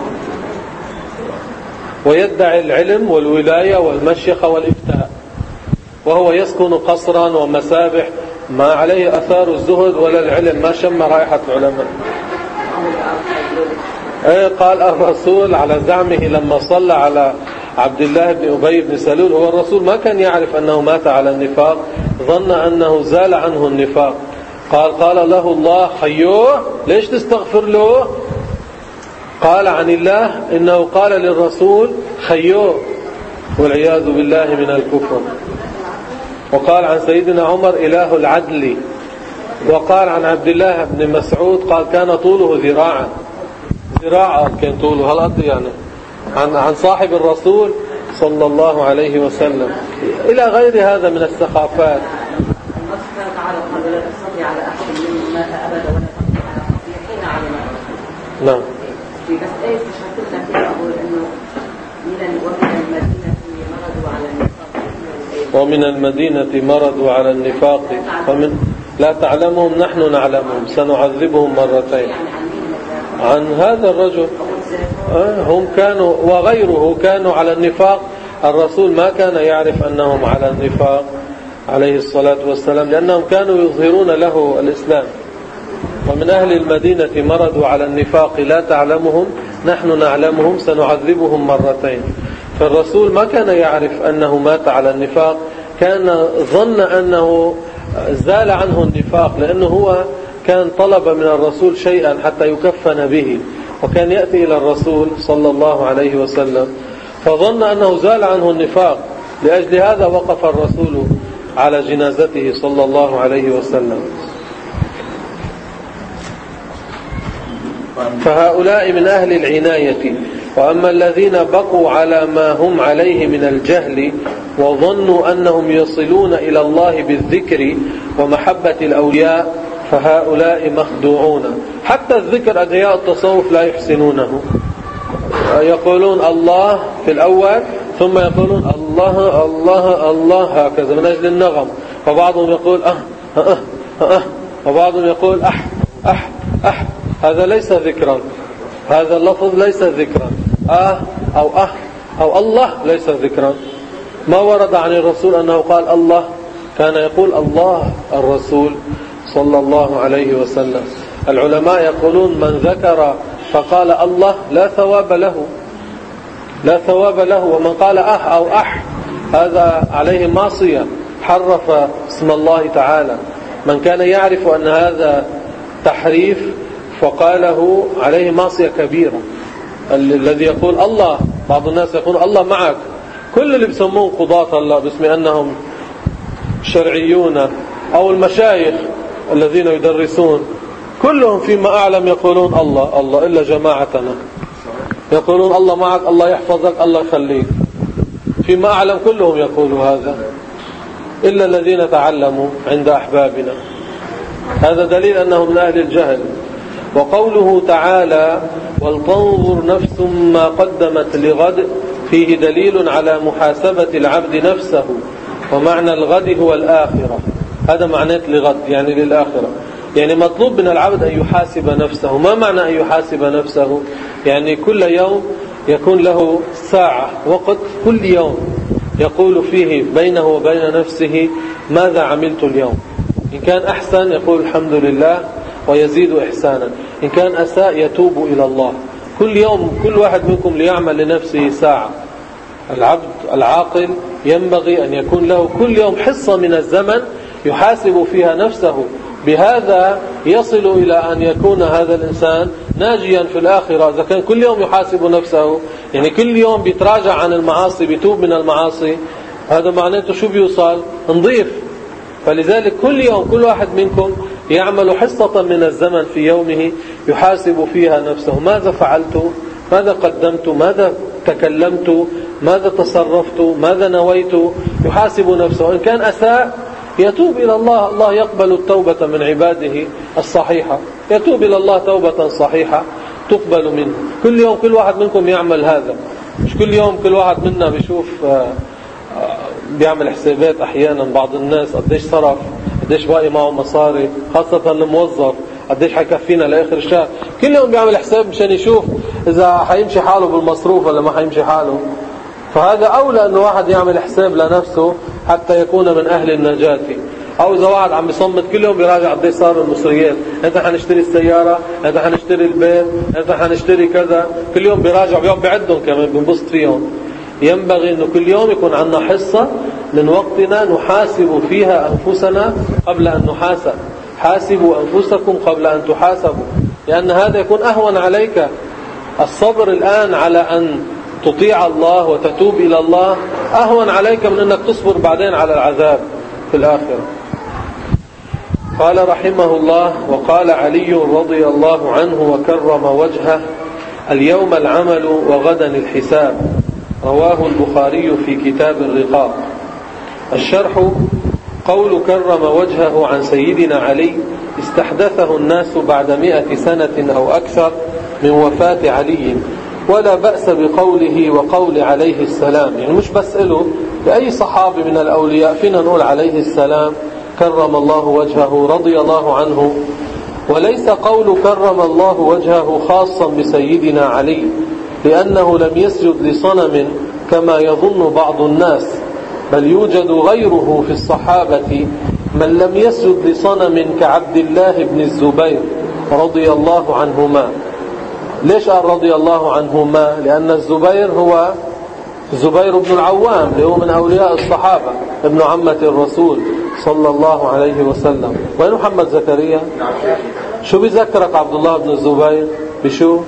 ويدعي العلم والولاية والمشيخة والإفتاء، وهو يسكن قصرا ومسابح ما عليه أثار الزهد ولا العلم، ما شم رائحة العلماء. ايه قال الرسول على زعمه لما صلى على عبد الله بن أبي بن سلول، هو الرسول ما كان يعرف أنه مات على النفاق، ظن أنه زال عنه النفاق. قال قال له الله خيوه ليش تستغفر له؟ قال عن الله إنه قال للرسول خيوه، والعياذ بالله من الكفر. وقال عن سيدنا عمر إله العدل. وقال عن عبد الله بن مسعود قال كان طوله ذراعا، ذراعا كان طوله هالقد يعني، عن عن صاحب الرسول صلى الله عليه وسلم، إلى غير هذا من السخافات. الله سبحانه وتعالى قال ولا تستطيع على أحد منهم مات أبدا ولا تستطيع على أحد حين علم. نعم. بس إيه مش هقول لك أقول إنه من ومن المدينة مرضوا على النفاق، ومن المدينة مرضوا على النفاق ومن لا تعلمهم نحن نعلمهم سنعذبهم مرتين. عن هذا الرجل هم كانوا وغيره كانوا على النفاق، الرسول ما كان يعرف أنهم على النفاق، عليه الصلاة والسلام، لأنهم كانوا يظهرون له الإسلام. ومن أهل المدينة مرضوا على النفاق لا تعلمهم نحن نعلمهم سنعذبهم مرتين. فالرسول ما كان يعرف أنه مات على النفاق، كان ظن أنه زال عنه النفاق، لأنه هو كان طلب من الرسول شيئا حتى يكفن به، وكان يأتي إلى الرسول صلى الله عليه وسلم، فظن أنه زال عنه النفاق. لأجل هذا وقف الرسول على جنازته صلى الله عليه وسلم. فهؤلاء من أهل العناية. وأما الذين بقوا على ما هم عليه من الجهل وظنوا أنهم يصلون إلى الله بالذكر ومحبة الأولياء فهؤلاء مخدوعون. حتى الذكر أدعياء التصوف لا يحسنونه، يقولون الله في الأول ثم يقولون الله الله الله هكذا من أجل النغم، وبعضهم يقول أه أه أه وبعضهم يقول أح أح أح. هذا ليس ذكرا، هذا اللفظ ليس ذكرا. آه أو أه أو الله ليس ذكرا. ما ورد عن الرسول أنه قال الله، كان يقول الله الرسول صلى الله عليه وسلم. العلماء يقولون من ذكر فقال الله لا ثواب له، لا ثواب له. ومن قال أه أو أح هذا عليه معصية، حرف اسم الله تعالى. من كان يعرف أن هذا تحريف فقاله عليه معصية كبيرة. الذي يقول الله، بعض الناس يقول الله معك، كل اللي بيسمون قضاة الله باسم أنهم شرعيون أو المشايخ الذين يدرسون كلهم فيما أعلم يقولون الله الله، إلا جماعتنا يقولون الله معك، الله يحفظك، الله يخليك. فيما أعلم كلهم يقولوا هذا إلا الذين تعلموا عند أحبابنا. هذا دليل أنهم من أهل الجهل. وقوله تعالى ولتنظر نفس ما قدمت لغد فيه دليل على محاسبة العبد نفسه، ومعنى الغد هو الآخرة. هذا معناه لغد يعني للآخرة، يعني مطلوب من العبد أن يحاسب نفسه. ما معنى أن يحاسب نفسه؟ يعني كل يوم يكون له ساعة وقت، كل يوم يقول فيه بينه وبين نفسه ماذا عملت اليوم. إن كان أحسن يقول الحمد لله ويزيد إحسانا، إن كان أساء يتوب إلى الله. كل يوم كل واحد منكم ليعمل لنفسه ساعة. العبد العاقل ينبغي أن يكون له كل يوم حصة من الزمن يحاسب فيها نفسه، بهذا يصل إلى أن يكون هذا الإنسان ناجيا في الآخرة. إذا كان كل يوم يحاسب نفسه، يعني كل يوم بيتراجع عن المعاصي، بيتوب من المعاصي، هذا معناته شو بيوصل؟ نضيف. فلذلك كل يوم كل واحد منكم يعمل حصة من الزمن في يومه يحاسب فيها نفسه. ماذا فعلت؟ ماذا قدمت؟ ماذا تكلمت؟ ماذا تصرفت؟ ماذا نويت؟ يحاسب نفسه. إن كان أساء يتوب إلى الله، الله يقبل التوبة من عباده الصحيحة، يتوب إلى الله توبة صحيحة تقبل منه. كل يوم كل واحد منكم يعمل هذا، مش كل يوم كل واحد منا بيشوف بيعمل حسابات. أحيانا بعض الناس قديش صرف، قديش باقي معه مصاري، خاصة الموظف قديش حيكفينا لآخر الشهر. كل يوم بيعمل حساب مشان يشوف إذا حيمشي حاله بالمصروف ولا ما حيمشي حاله. فهذا أولى أنه واحد يعمل حساب لنفسه حتى يكون من أهل النجاة. أو إذا واحد عم بيصمت كل يوم بيراجع قديش صار المصريات، إنت حنشتري السيارة، إنت حنشتري البيت، إنت حنشتري كذا، كل يوم بيراجع، بيقعد بعدهم كمان بنبسط فيهم. ينبغي أنه كل يوم يكون عندنا حصة من وقتنا نحاسب فيها أنفسنا قبل أن نحاسب. حاسبوا أنفسكم قبل أن تحاسبوا، لأن هذا يكون أهون عليك. الصبر الآن على أن تطيع الله وتتوب إلى الله أهون عليك من أنك تصبر بعدين على العذاب في الآخرة. قال رحمه الله: وقال علي رضي الله عنه وكرم وجهه: اليوم العمل وغدا الحساب. رواه البخاري في كتاب الرقاق. الشرح: قول كرم وجهه عن سيدنا علي استحدثه الناس بعد مئة سنة أو أكثر من وفاة علي، ولا بأس بقوله وقول عليه السلام. يعني مش بس له، لأي صحابي من الأولياء فينا نقول عليه السلام، كرم الله وجهه، رضي الله عنه. وليس قول كرم الله وجهه خاصا بسيدنا علي، لأنه لم يسجد لصنم كما يظن بعض الناس، بل يوجد غيره في الصحابة من لم يسجد لصنم كعبد الله بن الزبير رضي الله عنهما. ليش قال رضي الله عنهما؟ لأن الزبير هو زبير بن العوام اللي هو من أولياء الصحابة، ابن عمة الرسول صلى الله عليه وسلم. وين محمد زكريا؟ شو بيذكرك عبد الله بن الزبير؟ بشو؟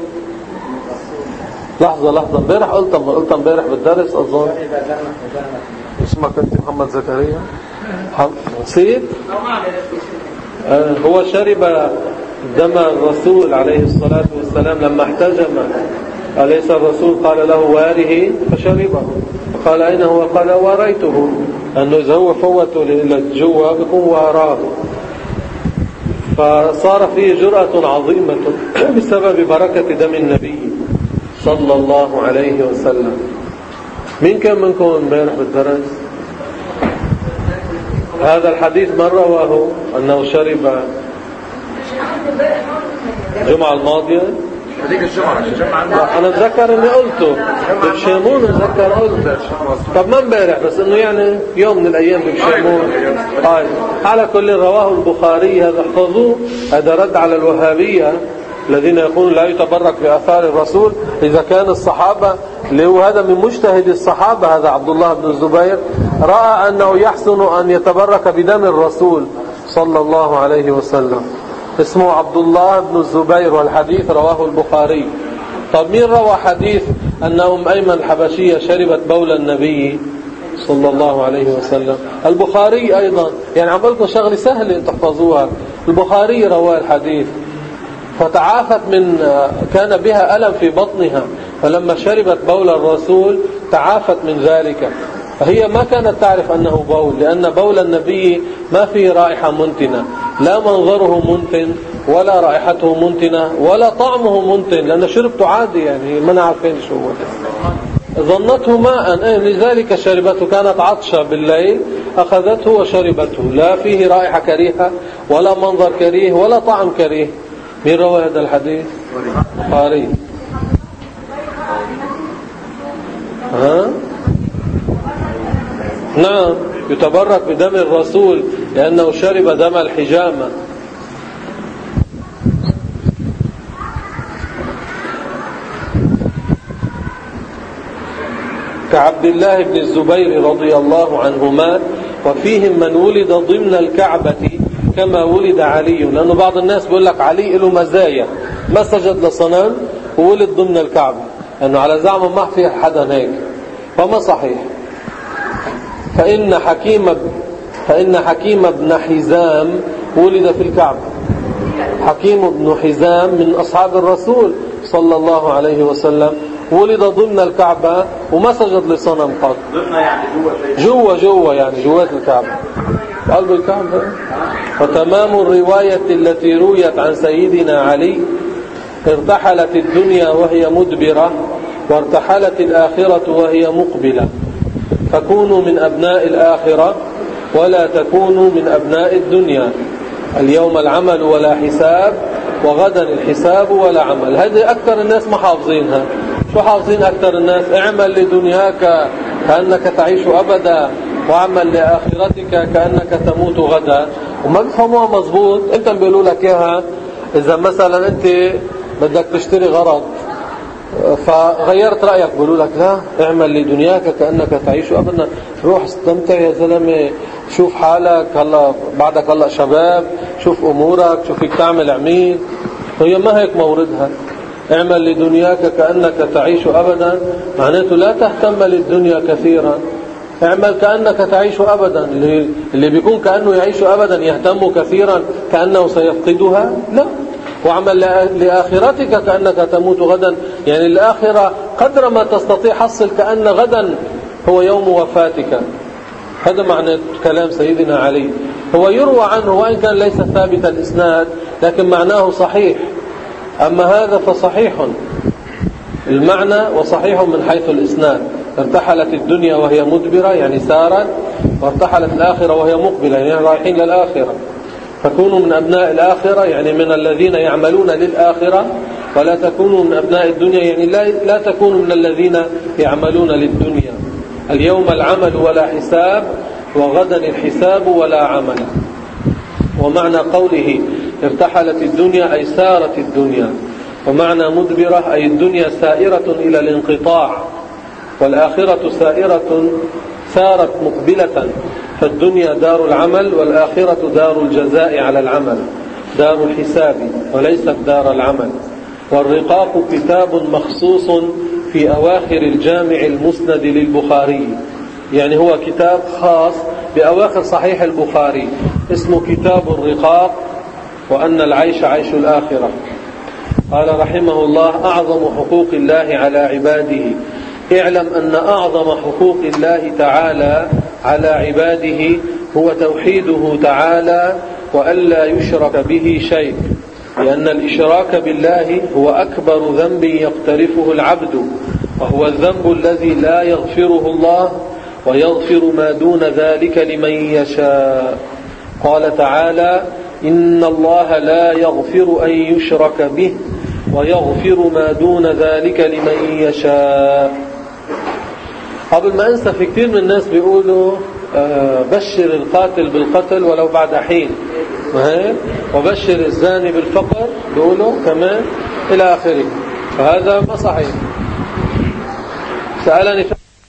لحظة لحظة امبارح قلت قلت امبارح بالدرس أظن. اسمك أنت محمد زكريا؟ نسيت؟ آه هو شرب دم الرسول عليه الصلاة والسلام لما احتجم. أليس الرسول قال له واره فشربه؟ فقال أين هو؟ قال واريته. أنه إذا هو فوته إلى الجوة بيكون واراه. فصار فيه جرأة عظيمة بسبب بركة دم النبي صلى الله عليه وسلم. مين كان منكم امبارح بالدرس؟ هذا الحديث من رواه أنه شرب الجمعة الماضية؟ هذيك الجمعة الجمعة لا أنا أتذكر إني قلته بشيمون، أتذكر قلته. طب ما امبارح بس إنه يعني يوم من الأيام بشيمون. طيب على كل رواه البخاري. هذا احفظوه، هذا رد على الوهابية الذين يقولون لا يتبرك بآثار الرسول. إذا كان الصحابة اللي هو هذا من مجتهد الصحابة، هذا عبد الله بن الزبير، رأى أنه يحسن أن يتبرك بدم الرسول صلى الله عليه وسلم. اسمه عبد الله بن الزبير والحديث رواه البخاري. طب مين روى حديث أن أم أيمن الحبشية شربت بول النبي صلى الله عليه وسلم؟ البخاري أيضا. يعني عملكم شغلة سهلة تحفظوها. البخاري روى الحديث. فتعافت من كان بها ألم في بطنها، فلما شربت بول الرسول تعافت من ذلك. فهي ما كانت تعرف أنه بول، لأن بول النبي ما فيه رائحة منتنة، لا منظره منتن ولا رائحته منتنة ولا طعمه منتن، لأن شربته عادي يعني ما نعرفين شو هو. ظنته ماء، لذلك شربته. كانت عطشة بالليل أخذته وشربته، لا فيه رائحة كريهة ولا منظر كريه ولا طعم كريه. مين روى هذا الحديث؟ البخاري. ها؟ نعم، يتبرك بدم الرسول لأنه شرب دم الحجامة. كعبد الله بن الزبير رضي الله عنهما. وفيهم من ولد ضمن الكعبة كما ولد علي، لأنه بعض الناس بيقول لك علي له مزايا، ما سجد لصنم وولد ضمن الكعبة، لأنه على زعمه ما في حدا هيك، فما صحيح. فإن حكيم فإن حكيم بن حزام ولد في الكعبة. حكيم بن حزام من أصحاب الرسول صلى الله عليه وسلم، ولد ضمن الكعبة وما سجد لصنم قط. ضمن يعني جوا جوا جوا يعني جوات الكعبة، قلب الكعبة. وتمام الرواية التي رويت عن سيدنا علي: ارتحلت الدنيا وهي مدبرة، وارتحلت الآخرة وهي مقبلة، فكونوا من أبناء الآخرة ولا تكونوا من أبناء الدنيا. اليوم العمل ولا حساب، وغدا الحساب ولا عمل. هذه أكثر الناس ما حافظينها. شو حافظين أكثر الناس؟ اعمل لدنياك كأنك تعيش أبدا، واعمل لآخرتك كأنك تموت غدا. وما بيفهموها مزبوط. انت بيقولوا لك اياها اذا مثلا انت بدك تشتري غرض فغيرت رأيك، بيقولوا لك لا، اعمل لدنياك كأنك تعيش أبدا، روح استمتع يا زلمة، شوف حالك هلا، بعدك هلا شباب، شوف امورك، شوف فيك تعمل عميل. هي ما هيك موردها. اعمل لدنياك كأنك تعيش أبدا معناته لا تهتم للدنيا كثيرا، اعمل كأنك تعيش أبدا. اللي, اللي بيكون كأنه يعيش أبدا يهتم كثيرا كأنه سيفقدها؟ لا. واعمل لآخرتك كأنك تموت غدا، يعني الآخرة قدر ما تستطيع حصل كأن غدا هو يوم وفاتك. هذا معنى كلام سيدنا علي. هو يروى عنه وإن كان ليس ثابت الإسناد، لكن معناه صحيح. أما هذا فصحيح المعنى وصحيح من حيث الإسناد. ارتحلت الدنيا وهي مدبرة يعني سارا، وارتحلت الآخرة وهي مقبلة يعني رايحين للآخرة. فكونوا من أبناء الآخرة يعني من الذين يعملون للآخرة، ولا تكونوا من أبناء الدنيا يعني لا, لا تكونوا من الذين يعملون للدنيا. اليوم العمل ولا حساب وغدا الحساب ولا عمل. ومعنى قوله ارتحلت الدنيا أي سارت الدنيا، ومعنى مدبرة أي الدنيا سائرة إلى الانقطاع، والآخرة سائرة سارت مقبلة، فالدنيا دار العمل والآخرة دار الجزاء على العمل، دار الحساب وليست دار العمل. والرقاق كتاب مخصوص في أواخر الجامع المسند للبخاري، يعني هو كتاب خاص بأواخر صحيح البخاري اسمه كتاب الرقاق، وأن العيش عيش الآخرة. قال رحمه الله: أعظم حقوق الله على عباده. اعلم أن أعظم حقوق الله تعالى على عباده هو توحيده تعالى وألا يشرك به شيء، لأن الإشراك بالله هو أكبر ذنب يقترفه العبد، وهو الذنب الذي لا يغفره الله ويغفر ما دون ذلك لمن يشاء. قال تعالى: إن الله لا يغفر أن يشرك به ويغفر ما دون ذلك لمن يشاء. قبل ما أنسى، في كثير من الناس بيقولوا آه بشر القاتل بالقتل ولو بعد حين، وبشر الزاني بالفقر بيقولوا كمان إلى آخره، فهذا ما صحيح. سألني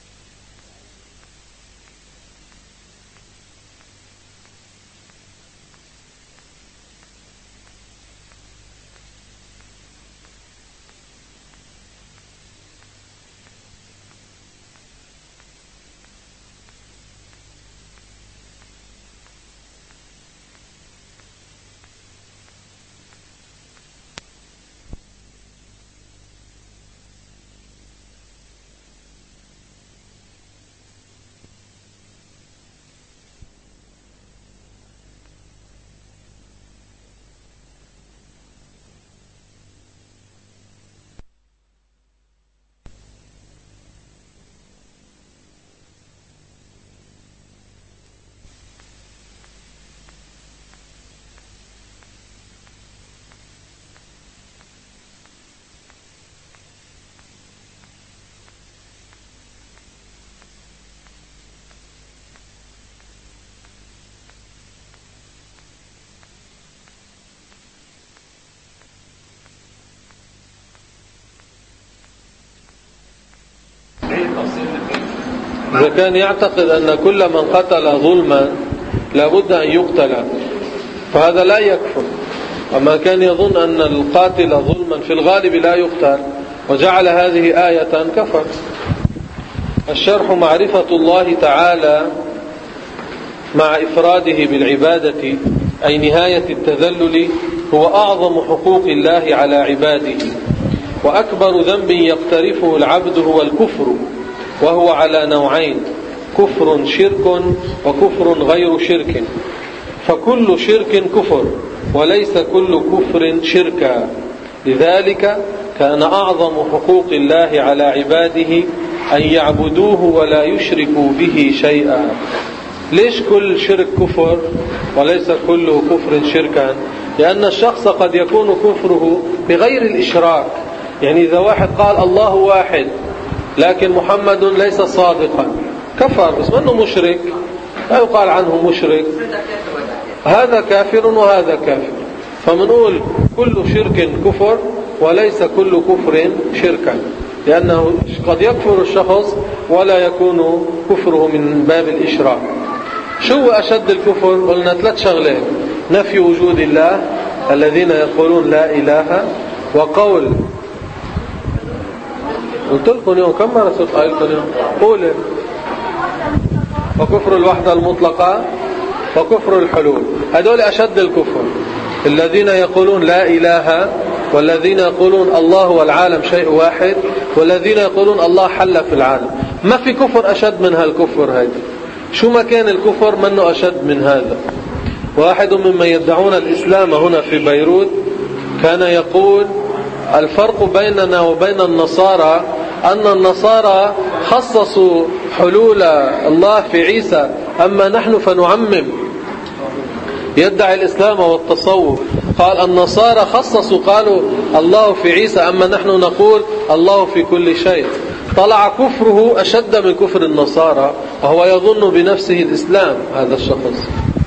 إذا كان يعتقد أن كل من قتل ظلما لابد أن يقتل، فهذا لا يكفر. وما كان يظن أن القاتل ظلما في الغالب لا يقتل وجعل هذه آية كفر. الشرح: معرفة الله تعالى مع إفراده بالعبادة أي نهاية التذلل هو أعظم حقوق الله على عباده، وأكبر ذنب يقترفه العبد هو الكفر، وهو على نوعين: كفر شرك وكفر غير شرك. فكل شرك كفر وليس كل كفر شركا. لذلك كان أعظم حقوق الله على عباده أن يعبدوه ولا يشركوا به شيئا. ليش كل شرك كفر وليس كله كفر شركا؟ لأن الشخص قد يكون كفره بغير الإشراك. يعني إذا واحد قال الله واحد لكن محمد ليس صادقا كفر، بس منه مشرك، لا يقال عنه مشرك، هذا كافر وهذا كافر. فمنقول كل شرك كفر وليس كل كفر شركا، لأنه قد يكفر الشخص ولا يكون كفره من باب الإشراك. شو أشد الكفر؟ قلنا ثلاث شغلات: نفي وجود الله الذين يقولون لا إله، وقول قلت لكم يوم كم مرة صرت قايل لكم يوم قول، وكفر الوحدة المطلقة، وكفر الحلول. هذول أشد الكفر، الذين يقولون لا إله، والذين يقولون الله والعالم شيء واحد، والذين يقولون الله حل في العالم. ما في كفر أشد من هالكفر هذا. شو ما كان الكفر منه أشد من هذا. واحد ممن يدعون الإسلام هنا في بيروت كان يقول: الفرق بيننا وبين النصارى أن النصارى خصصوا حلول الله في عيسى، أما نحن فنعمم. يدعي الإسلام والتصوف. قال: النصارى خصصوا قالوا الله في عيسى، أما نحن نقول الله في كل شيء. طلع كفره أشد من كفر النصارى وهو يظن بنفسه الإسلام هذا الشخص.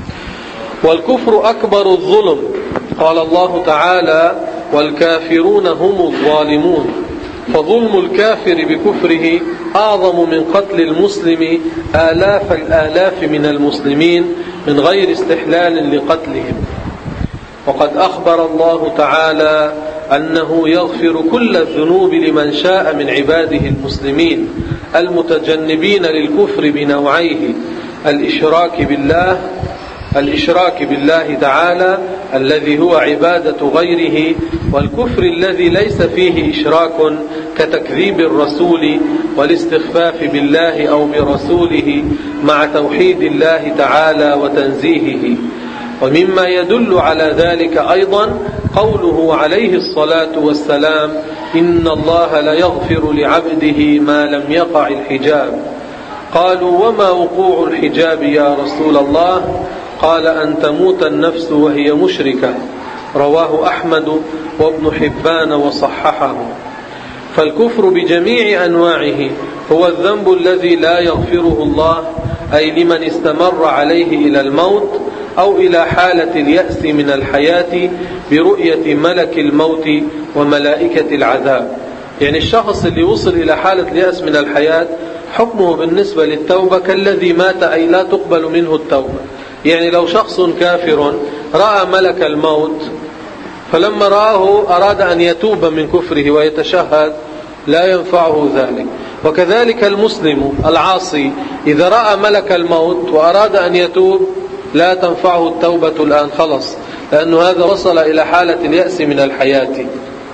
والكفر أكبر الظلم، قال الله تعالى والكافرون هم الظالمون، فظلم الكافر بكفره أعظم من قتل المسلم آلاف الآلاف من المسلمين من غير استحلال لقتلهم. وقد أخبر الله تعالى أنه يغفر كل الذنوب لمن شاء من عباده المسلمين المتجنبين للكفر بنوعيه الإشراك بالله الإشراك بالله تعالى الذي هو عبادة غيره، والكفر الذي ليس فيه إشراك كتكذيب الرسول والاستخفاف بالله أو برسوله مع توحيد الله تعالى وتنزيهه. ومما يدل على ذلك أيضا قوله عليه الصلاة والسلام إن الله لا يغفر لعبده ما لم يقع الحجاب. قالوا وما وقوع الحجاب يا رسول الله؟ قال أن تموت النفس وهي مشركة، رواه أحمد وابن حبان وصححه. فالكفر بجميع أنواعه هو الذنب الذي لا يغفره الله، أي لمن استمر عليه إلى الموت أو إلى حالة اليأس من الحياة برؤية ملك الموت وملائكة العذاب. يعني الشخص اللي وصل إلى حالة اليأس من الحياة حكمه بالنسبة للتوبة كالذي مات أي لا تقبل منه التوبة. يعني لو شخص كافر رأى ملك الموت فلما رآه أراد أن يتوب من كفره ويتشهد لا ينفعه ذلك. وكذلك المسلم العاصي إذا رأى ملك الموت وأراد أن يتوب لا تنفعه التوبة الآن خلص، لأنه هذا وصل إلى حالة اليأس من الحياة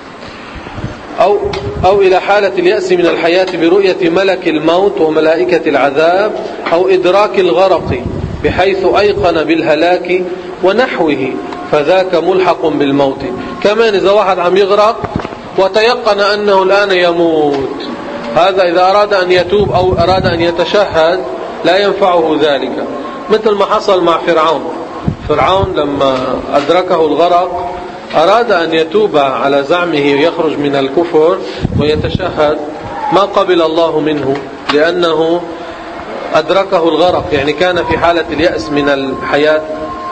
أو, أو إلى حالة اليأس من الحياة برؤية ملك الموت وملائكة العذاب أو إدراك الغرق بحيث أيقن بالهلاك ونحوه، فذاك ملحق بالموت. كمان إذا واحد عم يغرق وتيقن أنه الآن يموت، هذا إذا أراد أن يتوب أو أراد أن يتشهد لا ينفعه ذلك، مثل ما حصل مع فرعون. فرعون لما أدركه الغرق أراد أن يتوب على زعمه ويخرج من الكفر ويتشهد، ما قبل الله منه لأنه أدركه الغرق، يعني كان في حالة اليأس من الحياة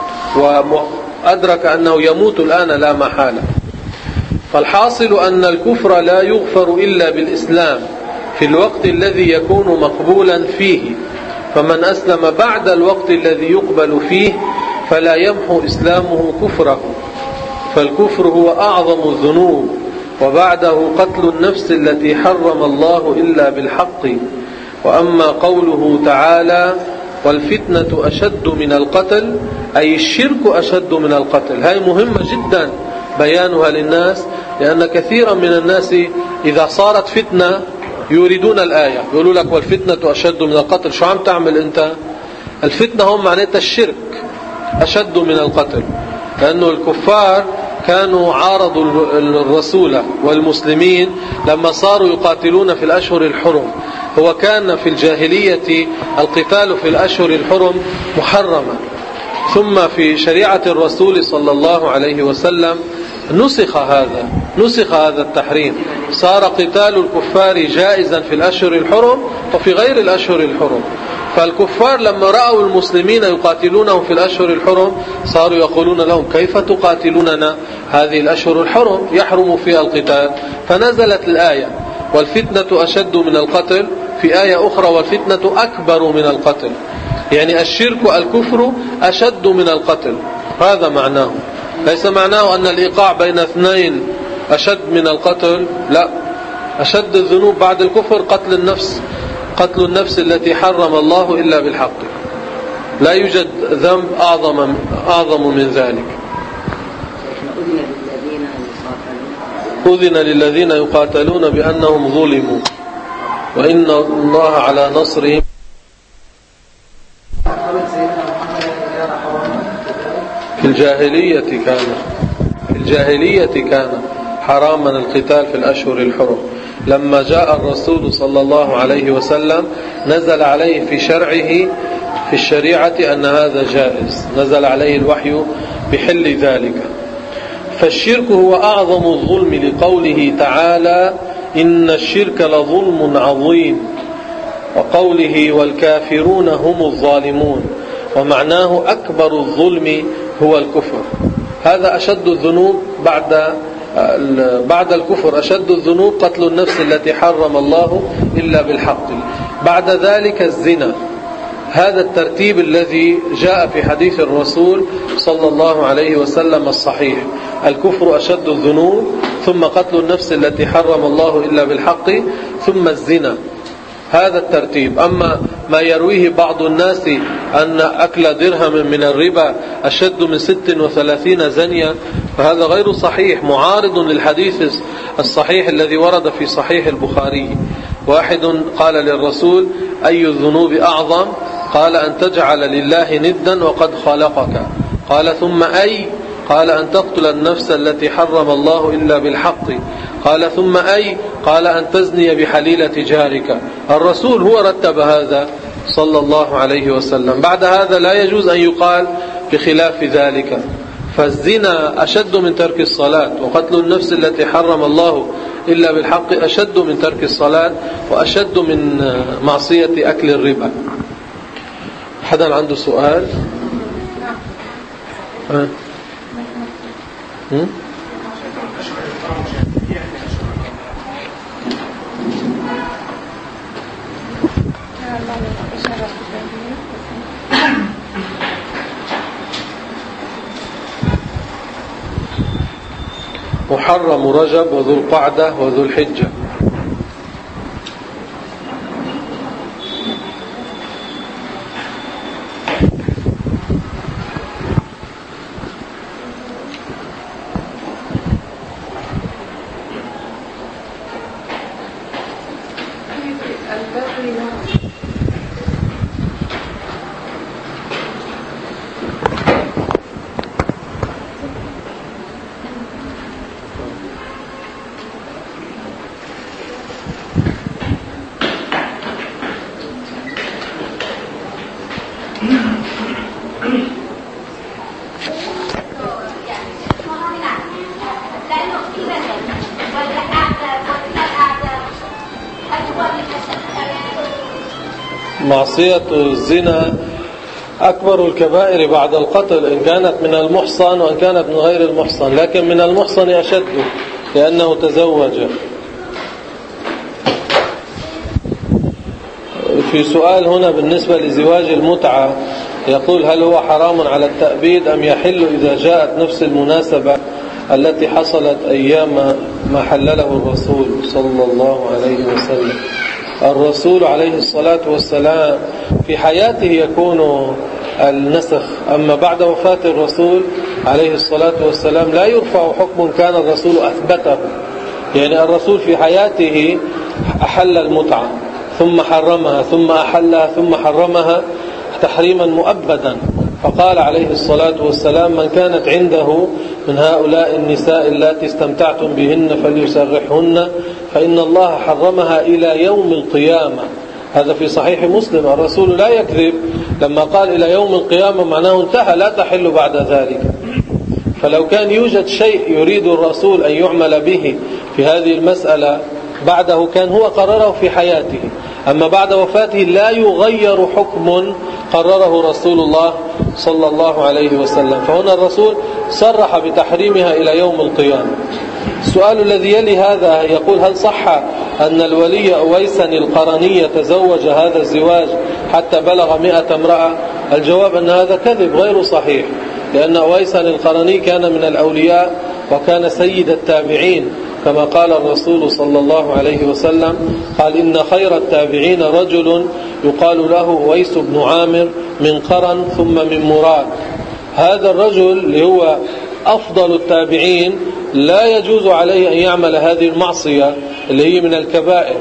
وأدرك أنه يموت الآن لا محالة. فالحاصل أن الكفر لا يغفر إلا بالإسلام في الوقت الذي يكون مقبولا فيه، فمن أسلم بعد الوقت الذي يقبل فيه فلا يمحو إسلامه كفره. فالكفر هو أعظم الذنوب، وبعده قتل النفس التي حرم الله إلا بالحق. وأما قوله تعالى والفتنة أشد من القتل، أي الشرك أشد من القتل، هاي مهمة جدا بيانها للناس، لأن كثيرا من الناس إذا صارت فتنة يريدون الآية، يقولوا لك والفتنة أشد من القتل. شو عم تعمل أنت؟ الفتنة هم معناتها الشرك أشد من القتل، لأنه الكفار كانوا عارضوا الرسول والمسلمين لما صاروا يقاتلون في الأشهر الحرم. هو كان في الجاهلية القتال في الأشهر الحرم محرما، ثم في شريعة الرسول صلى الله عليه وسلم نسخ هذا نسخ هذا التحريم، صار قتال الكفار جائزا في الأشهر الحرم وفي غير الأشهر الحرم. فالكفار لما رأوا المسلمين يقاتلونهم في الأشهر الحرم صاروا يقولون لهم كيف تقاتلوننا هذه الأشهر الحرم يحرم فيها القتال، فنزلت الآية والفتنة أشد من القتل، في آية أخرى والفتنة أكبر من القتل، يعني الشرك الكفر أشد من القتل. هذا معناه، ليس معناه أن الإيقاع بين اثنين أشد من القتل، لا، أشد الذنوب بعد الكفر قتل النفس، قتل النفس التي حرم الله إلا بالحق، لا يوجد ذنب أعظم أعظم من ذلك. أذن للذين يقاتلون بأنهم ظلموا وإن الله على نصرهم. في الجاهلية كان في الجاهلية كان حراما القتال في الأشهر الحرم. لما جاء الرسول صلى الله عليه وسلم نزل عليه في شرعه في الشريعة أن هذا جائز، نزل عليه الوحي بحل ذلك. فالشرك هو أعظم الظلم لقوله تعالى إن الشرك لظلم عظيم، وقوله والكافرون هم الظالمون، ومعناه أكبر الظلم هو الكفر. هذا أشد الذنوب بعد بعد الكفر، أشد الذنوب قتل النفس التي حرم الله إلا بالحق، بعد ذلك الزنا. هذا الترتيب الذي جاء في حديث الرسول صلى الله عليه وسلم الصحيح: الكفر أشد الذنوب، ثم قتل النفس التي حرم الله إلا بالحق، ثم الزنا. هذا الترتيب. أما ما يرويه بعض الناس أن أكل درهم من الربا أشد من ست وثلاثين زنيا، فهذا غير صحيح، معارض للحديث الصحيح الذي ورد في صحيح البخاري. واحد قال للرسول: أي الذنوب أعظم؟ قال: أن تجعل لله ندا وقد خلقك. قال: ثم أي؟ قال: أن تقتل النفس التي حرم الله إلا بالحق. قال: ثم أي؟ قال: أن تزني بحليلة جارك. الرسول هو رتب هذا صلى الله عليه وسلم. بعد هذا لا يجوز أن يقال بخلاف ذلك. فالزنا أشد من ترك الصلاة، وقتل النفس التي حرم الله إلا بالحق أشد من ترك الصلاة، وأشد من معصية أكل الربا. حدا عنده سؤال؟ ها؟ هم؟ محرم رجب وذو القعدة وذو الحجة. معصية الزنا أكبر الكبائر بعد القتل، إن كانت من المحصن وإن كانت من غير المحصن، لكن من المحصن أشد لأنه تزوج. في سؤال هنا بالنسبة لزواج المتعة، يقول: هل هو حرام على التأبيد أم يحل إذا جاءت نفس المناسبة التي حصلت أيام ما حلله الرسول صلى الله عليه وسلم؟ الرسول عليه الصلاة والسلام في حياته يكون النسخ، أما بعد وفاة الرسول عليه الصلاة والسلام لا يرفع حكم كان الرسول أثبته. يعني الرسول في حياته أحل المتعة ثم حرمها ثم أحلها ثم حرمها تحريما مؤبدا، فقال عليه الصلاة والسلام: من كانت عنده من هؤلاء النساء اللاتي استمتعتم بهن فليسرحهن فإن الله حرمها إلى يوم القيامة. هذا في صحيح مسلم. الرسول لا يكذب لما قال إلى يوم القيامة، معناه انتهى، لا تحل بعد ذلك. فلو كان يوجد شيء يريد الرسول أن يعمل به في هذه المسألة بعده كان هو قرره في حياته، أما بعد وفاته لا يغير حكم قرره رسول الله صلى الله عليه وسلم. فهنا الرسول صرح بتحريمها إلى يوم القيامة. السؤال الذي يلي هذا يقول: هل صح أن الولي أويس القرني تزوج هذا الزواج حتى بلغ مئة امرأة؟ الجواب أن هذا كذب غير صحيح، لأن أويس القرني كان من الأولياء وكان سيد التابعين، كما قال الرسول صلى الله عليه وسلم، قال: إن خير التابعين رجل يقال له أويس بن عامر من قرن ثم من مراد. هذا الرجل اللي هو أفضل التابعين لا يجوز عليه أن يعمل هذه المعصية اللي هي من الكبائر،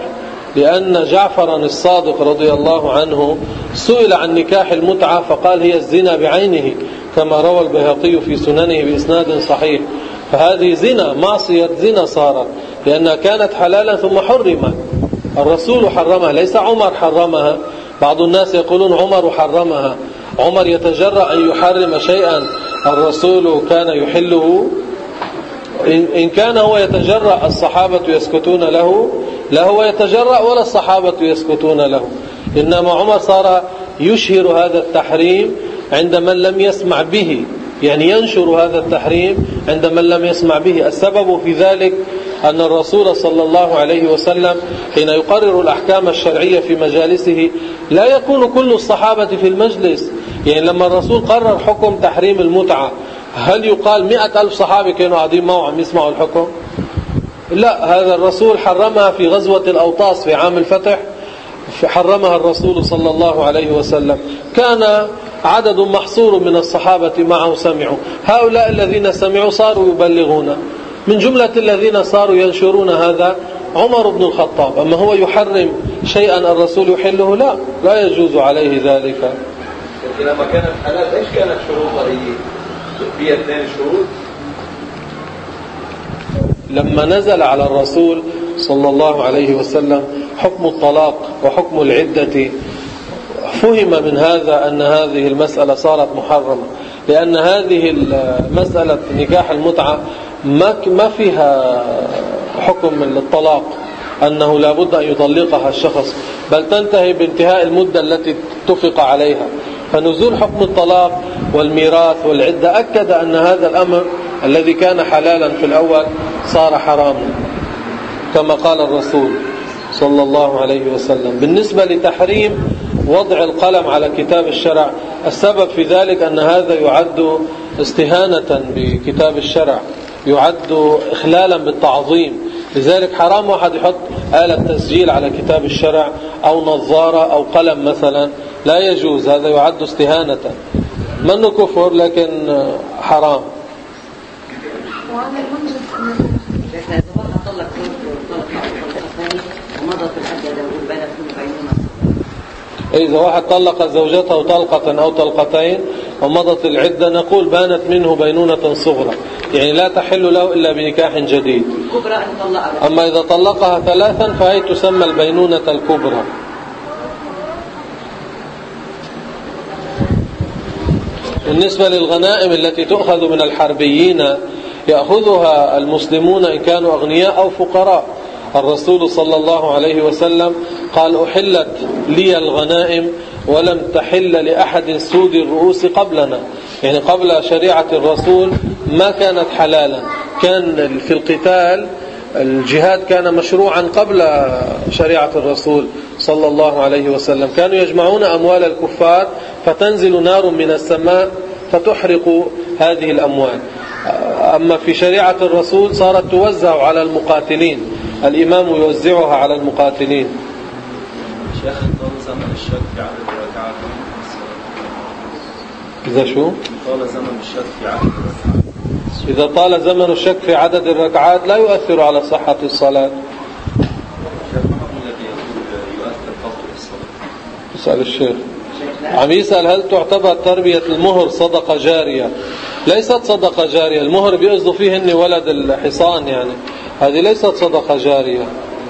لأن جعفرا الصادق رضي الله عنه سئل عن نكاح المتعة فقال: هي الزنا بعينه، كما روى البيهقي في سننه بإسناد صحيح. فهذه زنا، معصية زنا صارت، لأنها كانت حلالا ثم حرمت. الرسول حرمها، ليس عمر حرمها. بعض الناس يقولون عمر حرمها. عمر يتجرأ أن يحرم شيئا الرسول كان يحله؟ إن كان هو يتجرأ الصحابة يسكتون له، لا هو يتجرأ ولا الصحابة يسكتون له. إنما عمر صار يشهر هذا التحريم عند من لم يسمع به، يعني ينشر هذا التحريم عند من لم يسمع به. السبب في ذلك أن الرسول صلى الله عليه وسلم حين يقرر الأحكام الشرعية في مجالسه لا يكون كل الصحابة في المجلس. يعني لما الرسول قرر حكم تحريم المتعة، هل يقال مئة ألف صحابي كانوا قاعدين معه عم يسمعوا الحكم؟ لا، هذا الرسول حرمها في غزوة الأوطاس في عام الفتح، حرمها الرسول صلى الله عليه وسلم. كان عدد محصور من الصحابة معه سمعوا، هؤلاء الذين سمعوا صاروا يبلغون. من جملة الذين صاروا ينشرون هذا عمر بن الخطاب. أما هو يحرم شيئا الرسول يحله، لا لا يجوز عليه ذلك. لما كانت حلال ايش كانت شروطها؟ هي فيها اثنين شروط. لما نزل على الرسول صلى الله عليه وسلم حكم الطلاق وحكم العدة، فهم من هذا أن هذه المسألة صارت محرمة، لأن هذه المسألة نكاح المتعة ما فيها حكم الطلاق أنه لا بد أن يطلقها الشخص، بل تنتهي بانتهاء المدة التي اتفق عليها. فنزول حكم الطلاق والميراث والعدة أكد أن هذا الأمر الذي كان حلالا في الأول صار حراما، كما قال الرسول صلى الله عليه وسلم. بالنسبة لتحريم وضع القلم على كتاب الشرع، السبب في ذلك أن هذا يعد استهانة بكتاب الشرع، يعد إخلالا بالتعظيم. لذلك حرام واحد يحط آلة تسجيل على كتاب الشرع أو نظارة أو قلم مثلا، لا يجوز، هذا يعد استهانة. منه كفر لكن حرام. إذا واحد طلق زوجته طلقة أو طلقتين ومضت العدة، نقول بانت منه بينونة صغرى، يعني لا تحل له إلا بنكاح جديد. أما إذا طلقها ثلاثا فهي تسمى البينونة الكبرى. بالنسبة للغنائم التي تؤخذ من الحربيين، يأخذها المسلمون إن كانوا أغنياء أو فقراء. الرسول صلى الله عليه وسلم قال: أحلت لي الغنائم ولم تحل لأحد سود الرؤوس قبلنا، يعني قبل شريعة الرسول ما كانت حلالا. كان في القتال الجهاد كان مشروعا قبل شريعة الرسول صلى الله عليه وسلم. كانوا يجمعون أموال الكفار فتنزل نار من السماء فتحرق هذه الأموال. أما في شريعة الرسول صارت توزع على المقاتلين، الإمام يوزعها على المقاتلين. شيخ طال زمن الشك في عدد الركعات. إذا شو؟ طال زمن الشك في عدد الركعات. إذا طال زمن الشك في عدد الركعات لا يؤثر على صحة الصلاة. شيخ ما هو الذي يؤثر قبل الصلاة؟ اسأل الشيخ. عم يسأل هل تعتبر تربية المهر صدقة جارية؟ ليست صدقة جارية. المهر بيقصدوا فيه إني ولد الحصان، يعني هذه ليست صدقة جارية.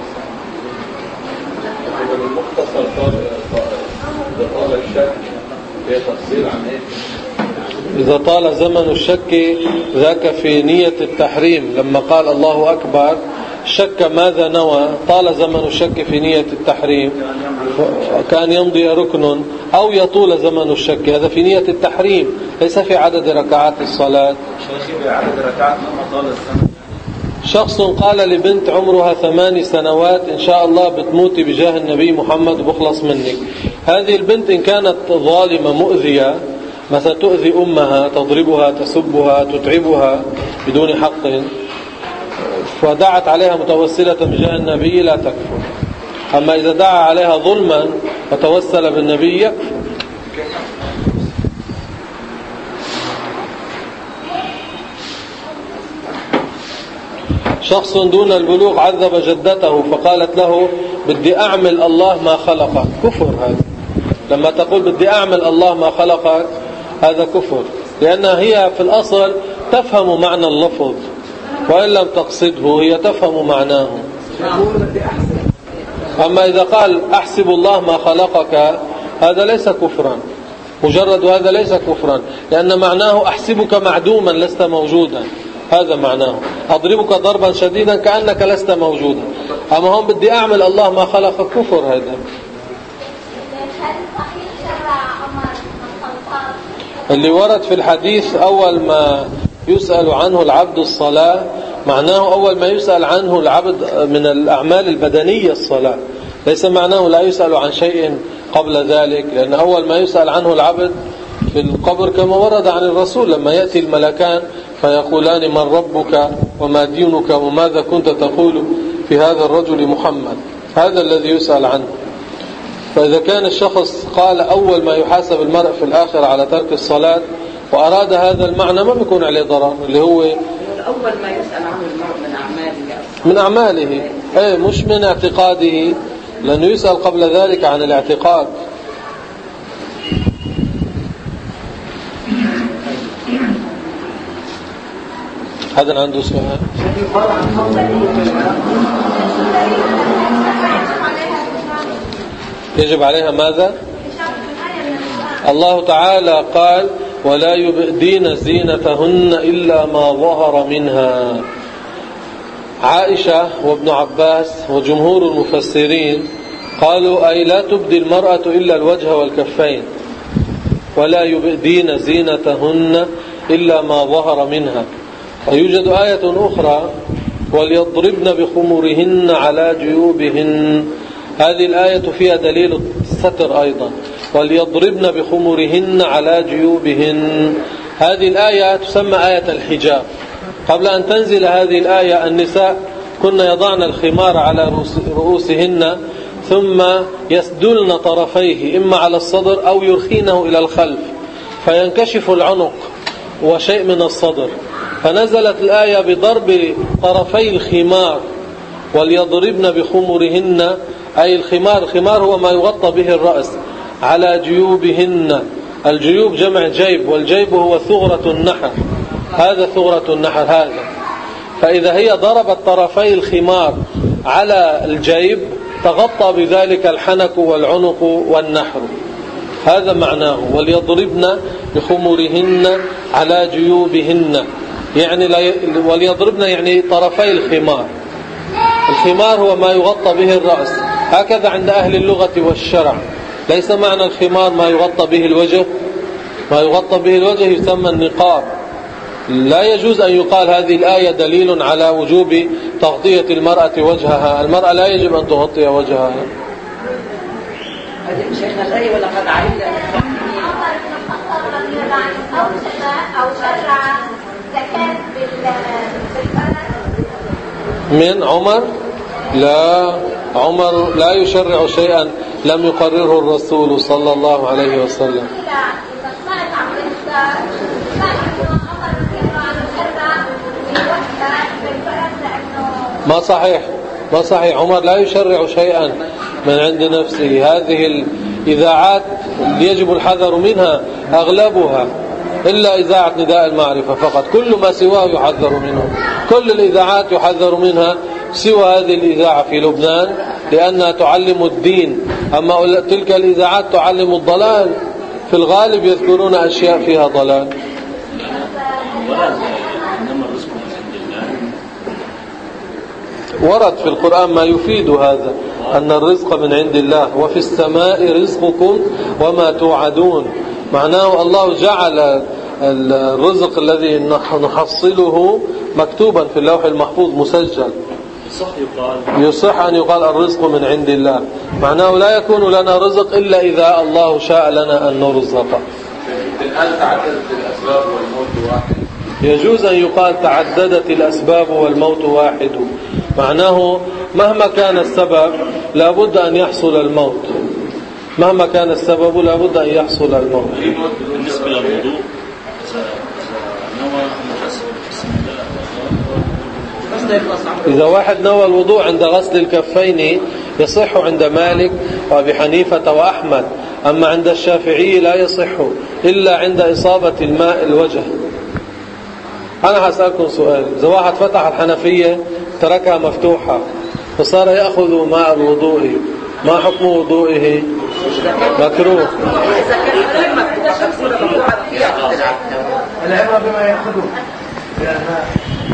المختصر طال الشك في تفصيل عن ايه؟ إذا طال زمن الشك ذاك في نية التحريم، لما قال الله أكبر شك ماذا نوى. طال زمن الشك في نية التحريم كان يمضي ركن أو يطول زمن الشك، هذا في نية التحريم ليس في عدد ركعات الصلاة. شيخي بعدد ركعات لما طال الزمن. شخص قال لبنت عمرها ثماني سنوات: إن شاء الله بتموتي بجاه النبي محمد بخلص منك. هذه البنت إن كانت ظالمة مؤذية، مثلا تؤذي أمها، تضربها، تسبها، تتعبها بدون حق، فدعت عليها متوسلة بجاه النبي لا تكفر. أما إذا دعا عليها ظلما وتوسل بالنبي يكفر. شخص دون البلوغ عذب جدته فقالت له: بدي أعمل الله ما خلقك. كفر هذا. لما تقول بدي أعمل الله ما خلقك هذا كفر، لأنها هي في الأصل تفهم معنى اللفظ، وإن لم تقصده هي تفهم معناه. أما إذا قال أحسب الله ما خلقك هذا ليس كفرا، مجرد هذا ليس كفرا، لأن معناه أحسبك معدوما لست موجودا، هذا معناه. أضربك ضربا شديدا كأنك لست موجودا. أما هم بدي أعمل الله ما خلق كفر. هذا اللي ورد في الحديث أول ما يسأل عنه العبد الصلاة، معناه أول ما يسأل عنه العبد من الأعمال البدنية الصلاة، ليس معناه لا يسأل عن شيء قبل ذلك، لأن أول ما يسأل عنه العبد في القبر كما ورد عن الرسول لما يأتي الملكان فيقولان من ربك وما دينك وماذا كنت تقول في هذا الرجل محمد، هذا الذي يسأل عنه. فإذا كان الشخص قال أول ما يحاسب المرء في الآخر على ترك الصلاة وأراد هذا المعنى ما بيكون عليه ضرر، اللي هو أول ما يسأل عنه المرء من أعماله من أعماله، أي مش من اعتقاده، لأنه يسأل قبل ذلك عن الاعتقاد. هذا عنده سؤال؟ يجب عليها ماذا؟ الله تعالى قال ولا يبدين زينتهن إلا ما ظهر منها. عائشة وابن عباس وجمهور المفسرين قالوا أي لا تبدي المرأة إلا الوجه والكفين، ولا يبدين زينتهن إلا ما ظهر منها. ويوجد آية أخرى وليضربن بخمرهن على جيوبهن، هذه الآية فيها دليل الستر أيضا، وليضربن بخمرهن على جيوبهن. هذه الآية تسمى آية الحجاب. قبل أن تنزل هذه الآية النساء كن يضعن الخمار على رؤوسهن ثم يسدلن طرفيه إما على الصدر أو يرخينه إلى الخلف فينكشف العنق وشيء من الصدر، فنزلت الآية بضرب طرفي الخمار وليضربن بخمرهن، أي الخمار، الخمار هو ما يغطى به الرأس، على جيوبهن. الجيوب جمع جيب، والجيب هو ثغرة النحر، هذا ثغرة النحر هذا. فإذا هي ضربت طرفي الخمار على الجيب تغطى بذلك الحنك والعنق والنحر، هذا معناه وليضربن بخمرهن على جيوبهن، يعني وليضربن يعني طرفي الخمار. الخمار هو ما يغطى به الرأس، هكذا عند أهل اللغة والشرع. ليس معنى الخمار ما يغطى به الوجه، ما يغطى به الوجه يسمى النقاب. لا يجوز أن يقال هذه الآية دليل على وجوب تغطية المرأة وجهها. المرأة لا يجب أن تغطي وجهها. شيخنا الآية ولقد علمنا من عمر؟ لا، عمر لا يشرع شيئا لم يقرره الرسول صلى الله عليه وسلم. ما صحيح، ما صحيح. عمر لا يشرع شيئا من عند نفسه. هذه الإذاعات يجب الحذر منها أغلبها، إلا إذاعة نداء المعرفة فقط، كل ما سواه يحذر منه. كل الإذاعات يحذر منها سوى هذه الإذاعة في لبنان لأنها تعلم الدين، أما تلك الإذاعات تعلم الضلال، في الغالب يذكرون أشياء فيها ضلال. ورد في القرآن ما يفيد هذا، أن الرزق من عند الله، وفي السماء رزقكم وما توعدون. معناه الله جعل الرزق الذي نحصله مكتوبا في اللوح المحفوظ مسجل. يصح أن يقال الرزق من عند الله، معناه لا يكون لنا رزق إلا إذا الله شاء لنا أن نرزق. الآن تعددت الأسباب والموت واحد. يجوز أن يقال تعددت الأسباب والموت واحد، معناه مهما كان السبب لابد أن يحصل الموت، مهما كان السبب لابد أن يحصل الموت. بالنسبة للوضوء إذا واحد نوى الوضوء عند غسل الكفين يصح عند مالك وأبي حنيفة وأحمد، أما عند الشافعي لا يصح إلا عند إصابة الماء الوجه. أنا هسألكم سؤال، إذا واحد فتح الحنفية تركها مفتوحة فصار يأخذ ماء الوضوء، ما حكم وضوئه؟ مكروه. العبرة بما يأخذه.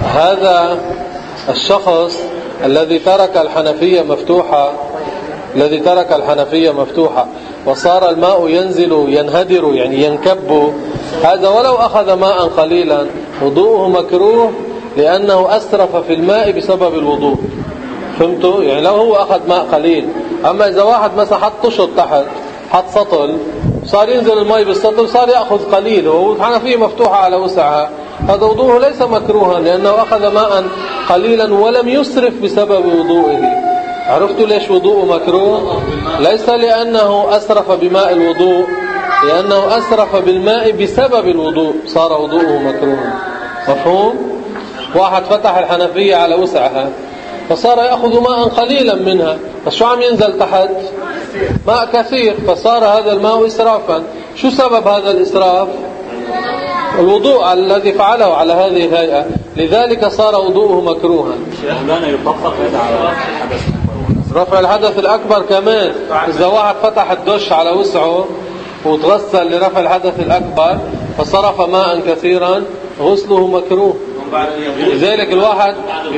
هذا الشخص الذي ترك الحنفية مفتوحة الذي ترك الحنفية مفتوحة وصار الماء ينزل ينهدر يعني ينكب، هذا ولو أخذ ماء قليلا وضوءه مكروه لأنه أسرف في الماء بسبب الوضوء. فهمتوا؟ يعني لو هو أخذ ماء قليل. أما إذا واحد مثلا حط طشط تحت، حط سطل، صار ينزل الماء بالسطل، صار يأخذ قليل والحنفية مفتوحة على وسعها، هذا وضوءه ليس مكروها لأنه أخذ ماء قليلا ولم يسرف بسبب وضوئه. عرفتوا ليش وضوءه مكروه؟ ليس لأنه أسرف بماء الوضوء، لأنه أسرف بالماء بسبب الوضوء صار وضوءه مكروها. مفهوم؟ واحد فتح الحنفية على وسعها فصار يأخذ ماء قليلا منها، بس شو عم ينزل تحت؟ ماء كثير، فصار هذا الماء إسرافا. شو سبب هذا الإسراف؟ الوضوء الذي فعله على هذه الهيئة، لذلك صار وضوءه مكروها. مولانا يطبق هذا على الحدث رفع الحدث الأكبر كمان. إذا واحد فتح الدش على وسعه وتغسل لرفع الحدث الأكبر فصرف ماء كثيرا، غسله مكروه. لذلك الواحد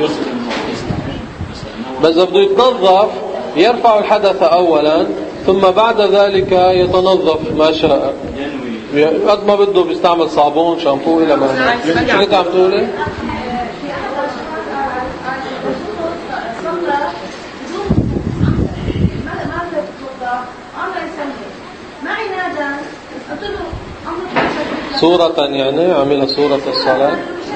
بس بده يتنظف يرفع الحدث أولا ثم بعد ذلك يتنظف ما شاء، قد ما بده بيستعمل صابون شامبو إلى ما. شو كنت عم تقولي؟ صورة يعني عمل صورة الصلاة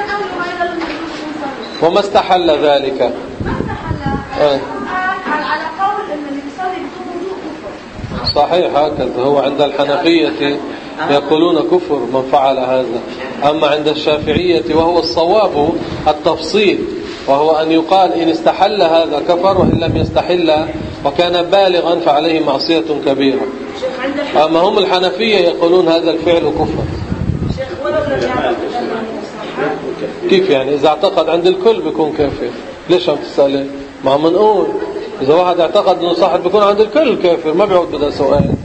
وما استحل ذلك. آه. على قول ان اللي بيصلي بدون وضوء كفر. صحيح، هكذا هو عند الحنفية يقولون كفر من فعل هذا. أما عند الشافعية وهو الصواب التفصيل، وهو أن يقال إن استحل هذا كفر وإن لم يستحل وكان بالغا فعليه معصية كبيرة. أما هم الحنفية يقولون هذا الفعل كفر. كيف يعني؟ إذا اعتقد عند الكل بيكون كافر. ليش عم تسألي؟ ما عم نقول إذا واحد اعتقد أنه صاحب بيكون عند الكل كافر، ما بيعود بدا سؤال.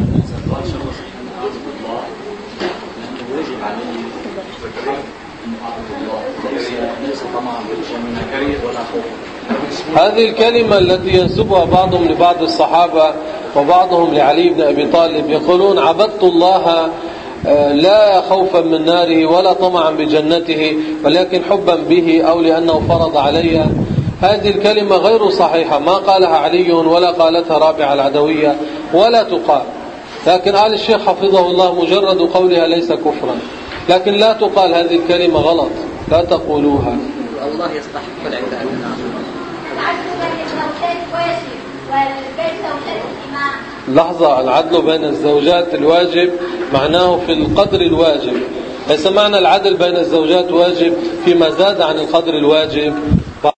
هذه الكلمة التي ينسبها بعضهم لبعض الصحابة وبعضهم لعلي بن أبي طالب، يقولون عبدت الله لا خوفا من ناره ولا طمعا بجنته ولكن حبا به أو لأنه فرض علي. هذه الكلمة غير صحيحة، ما قالها علي ولا قالتها رابعة العدوية ولا تقال. لكن آل الشيخ حفظه الله مجرد قولها ليس كفرا، لكن لا تقال هذه الكلمة غلط، لا تقولوها. الله يستحق العبادة. لحظة، العدل بين الزوجات الواجب معناه في القدر الواجب، ليس معنى العدل بين الزوجات واجب فيما زاد عن القدر الواجب.